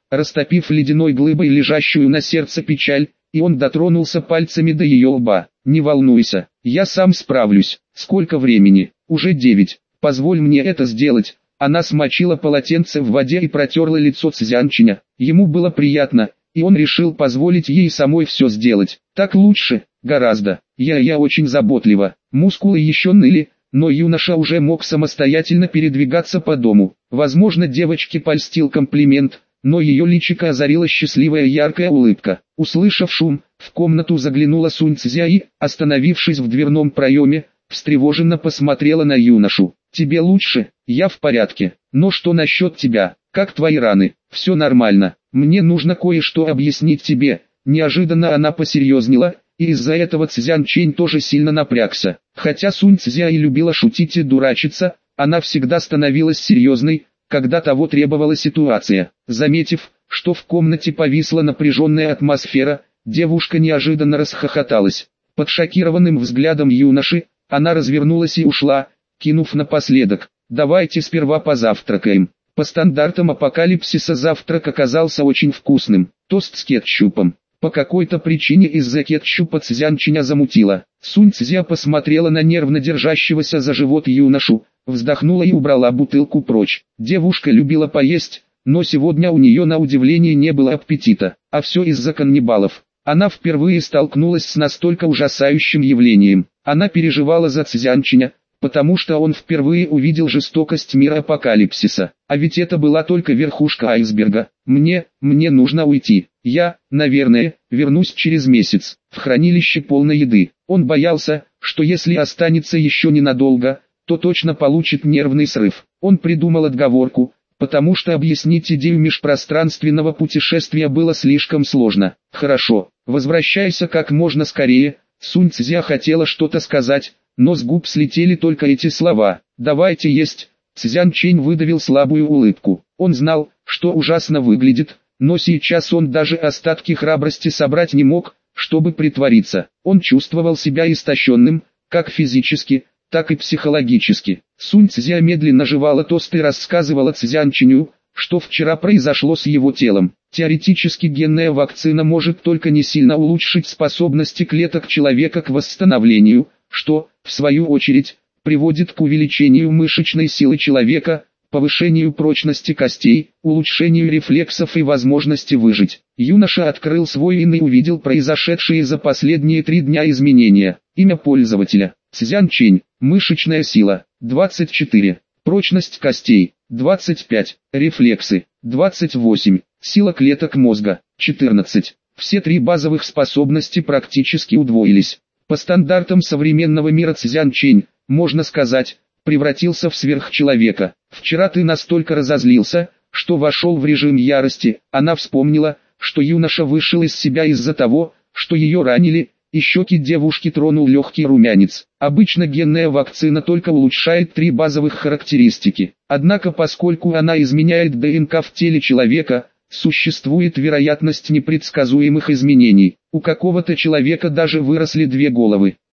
Speaker 1: растопив ледяной глыбой лежащую на сердце печаль, и он дотронулся пальцами до ее лба. «Не волнуйся, я сам справлюсь. Сколько времени? Уже девять. Позволь мне это сделать». Она смочила полотенце в воде и протерла лицо Цзянчиня. Ему было приятно, и он решил позволить ей самой все сделать. Так лучше, гораздо. Я, я очень заботлива. Мускулы еще ныли, но юноша уже мог самостоятельно передвигаться по дому. Возможно, девочке польстил комплимент, но ее личико озарила счастливая яркая улыбка. Услышав шум, в комнату заглянула Сунь Цзя и, остановившись в дверном проеме, встревоженно посмотрела на юношу. «Тебе лучше? Я в порядке. Но что насчет тебя? Как твои раны? Все нормально. Мне нужно кое-что объяснить тебе». Неожиданно она посерьезнела, и из-за этого Цзян Чэнь тоже сильно напрягся. Хотя Сунь Цзя и любила шутить и дурачиться, она всегда становилась серьезной, когда того требовала ситуация. Заметив, что в комнате повисла напряженная атмосфера, девушка неожиданно расхохоталась. Под шокированным взглядом юноши, она развернулась и ушла, кинув напоследок: «Давайте сперва позавтракаем». По стандартам апокалипсиса завтрак оказался очень вкусным. Тост с кетчупом. По какой-то причине из-за кетчупа Цзянчиня замутила. Сунь Цзя посмотрела на нервно держащегося за живот юношу, вздохнула и убрала бутылку прочь. Девушка любила поесть, но сегодня у нее на удивление не было аппетита. А все из-за каннибалов. Она впервые столкнулась с настолько ужасающим явлением. Она переживала за Цзянчиня, потому что он впервые увидел жестокость мира апокалипсиса. А ведь это была только верхушка айсберга. Мне, мне нужно уйти. Я, наверное, вернусь через месяц. В хранилище полно еды. Он боялся, что если останется еще ненадолго, то точно получит нервный срыв. Он придумал отговорку, потому что объяснить идею межпространственного путешествия было слишком сложно. «Хорошо, возвращайся как можно скорее». Сунь Цзя хотела что-то сказать, но с губ слетели только эти слова: «Давайте есть». Цзян Чэнь выдавил слабую улыбку. Он знал, что ужасно выглядит, но сейчас он даже остатки храбрости собрать не мог, чтобы притвориться. Он чувствовал себя истощенным, как физически, так и психологически. Сунь Цзя медленно жевала тост и рассказывала Цзян Чэню, что вчера произошло с его телом. Теоретически генная вакцина может только не сильно улучшить способности клеток человека к восстановлению, что, в свою очередь, приводит к увеличению мышечной силы человека, повышению прочности костей, улучшению рефлексов и возможности выжить. Юноша открыл свой ин и увидел произошедшие за последние три дня изменения. Имя пользователя: Цзян Чэнь. Мышечная сила – двадцать четыре. Прочность костей – двадцать пять. Рефлексы – двадцать восемь. Сила клеток мозга – четырнадцать. Все три базовых способности практически удвоились. По стандартам современного мира Цзян Чэнь, можно сказать, превратился в сверхчеловека. «Вчера ты настолько разозлился, что вошел в режим ярости». Она вспомнила, что юноша вышел из себя из-за того, что ее ранили, и щеки девушки тронул легкий румянец. Обычно генная вакцина только улучшает три базовых характеристики. Однако поскольку она изменяет ДНК в теле человека, существует вероятность непредсказуемых изменений. У какого-то человека даже выросли две головы.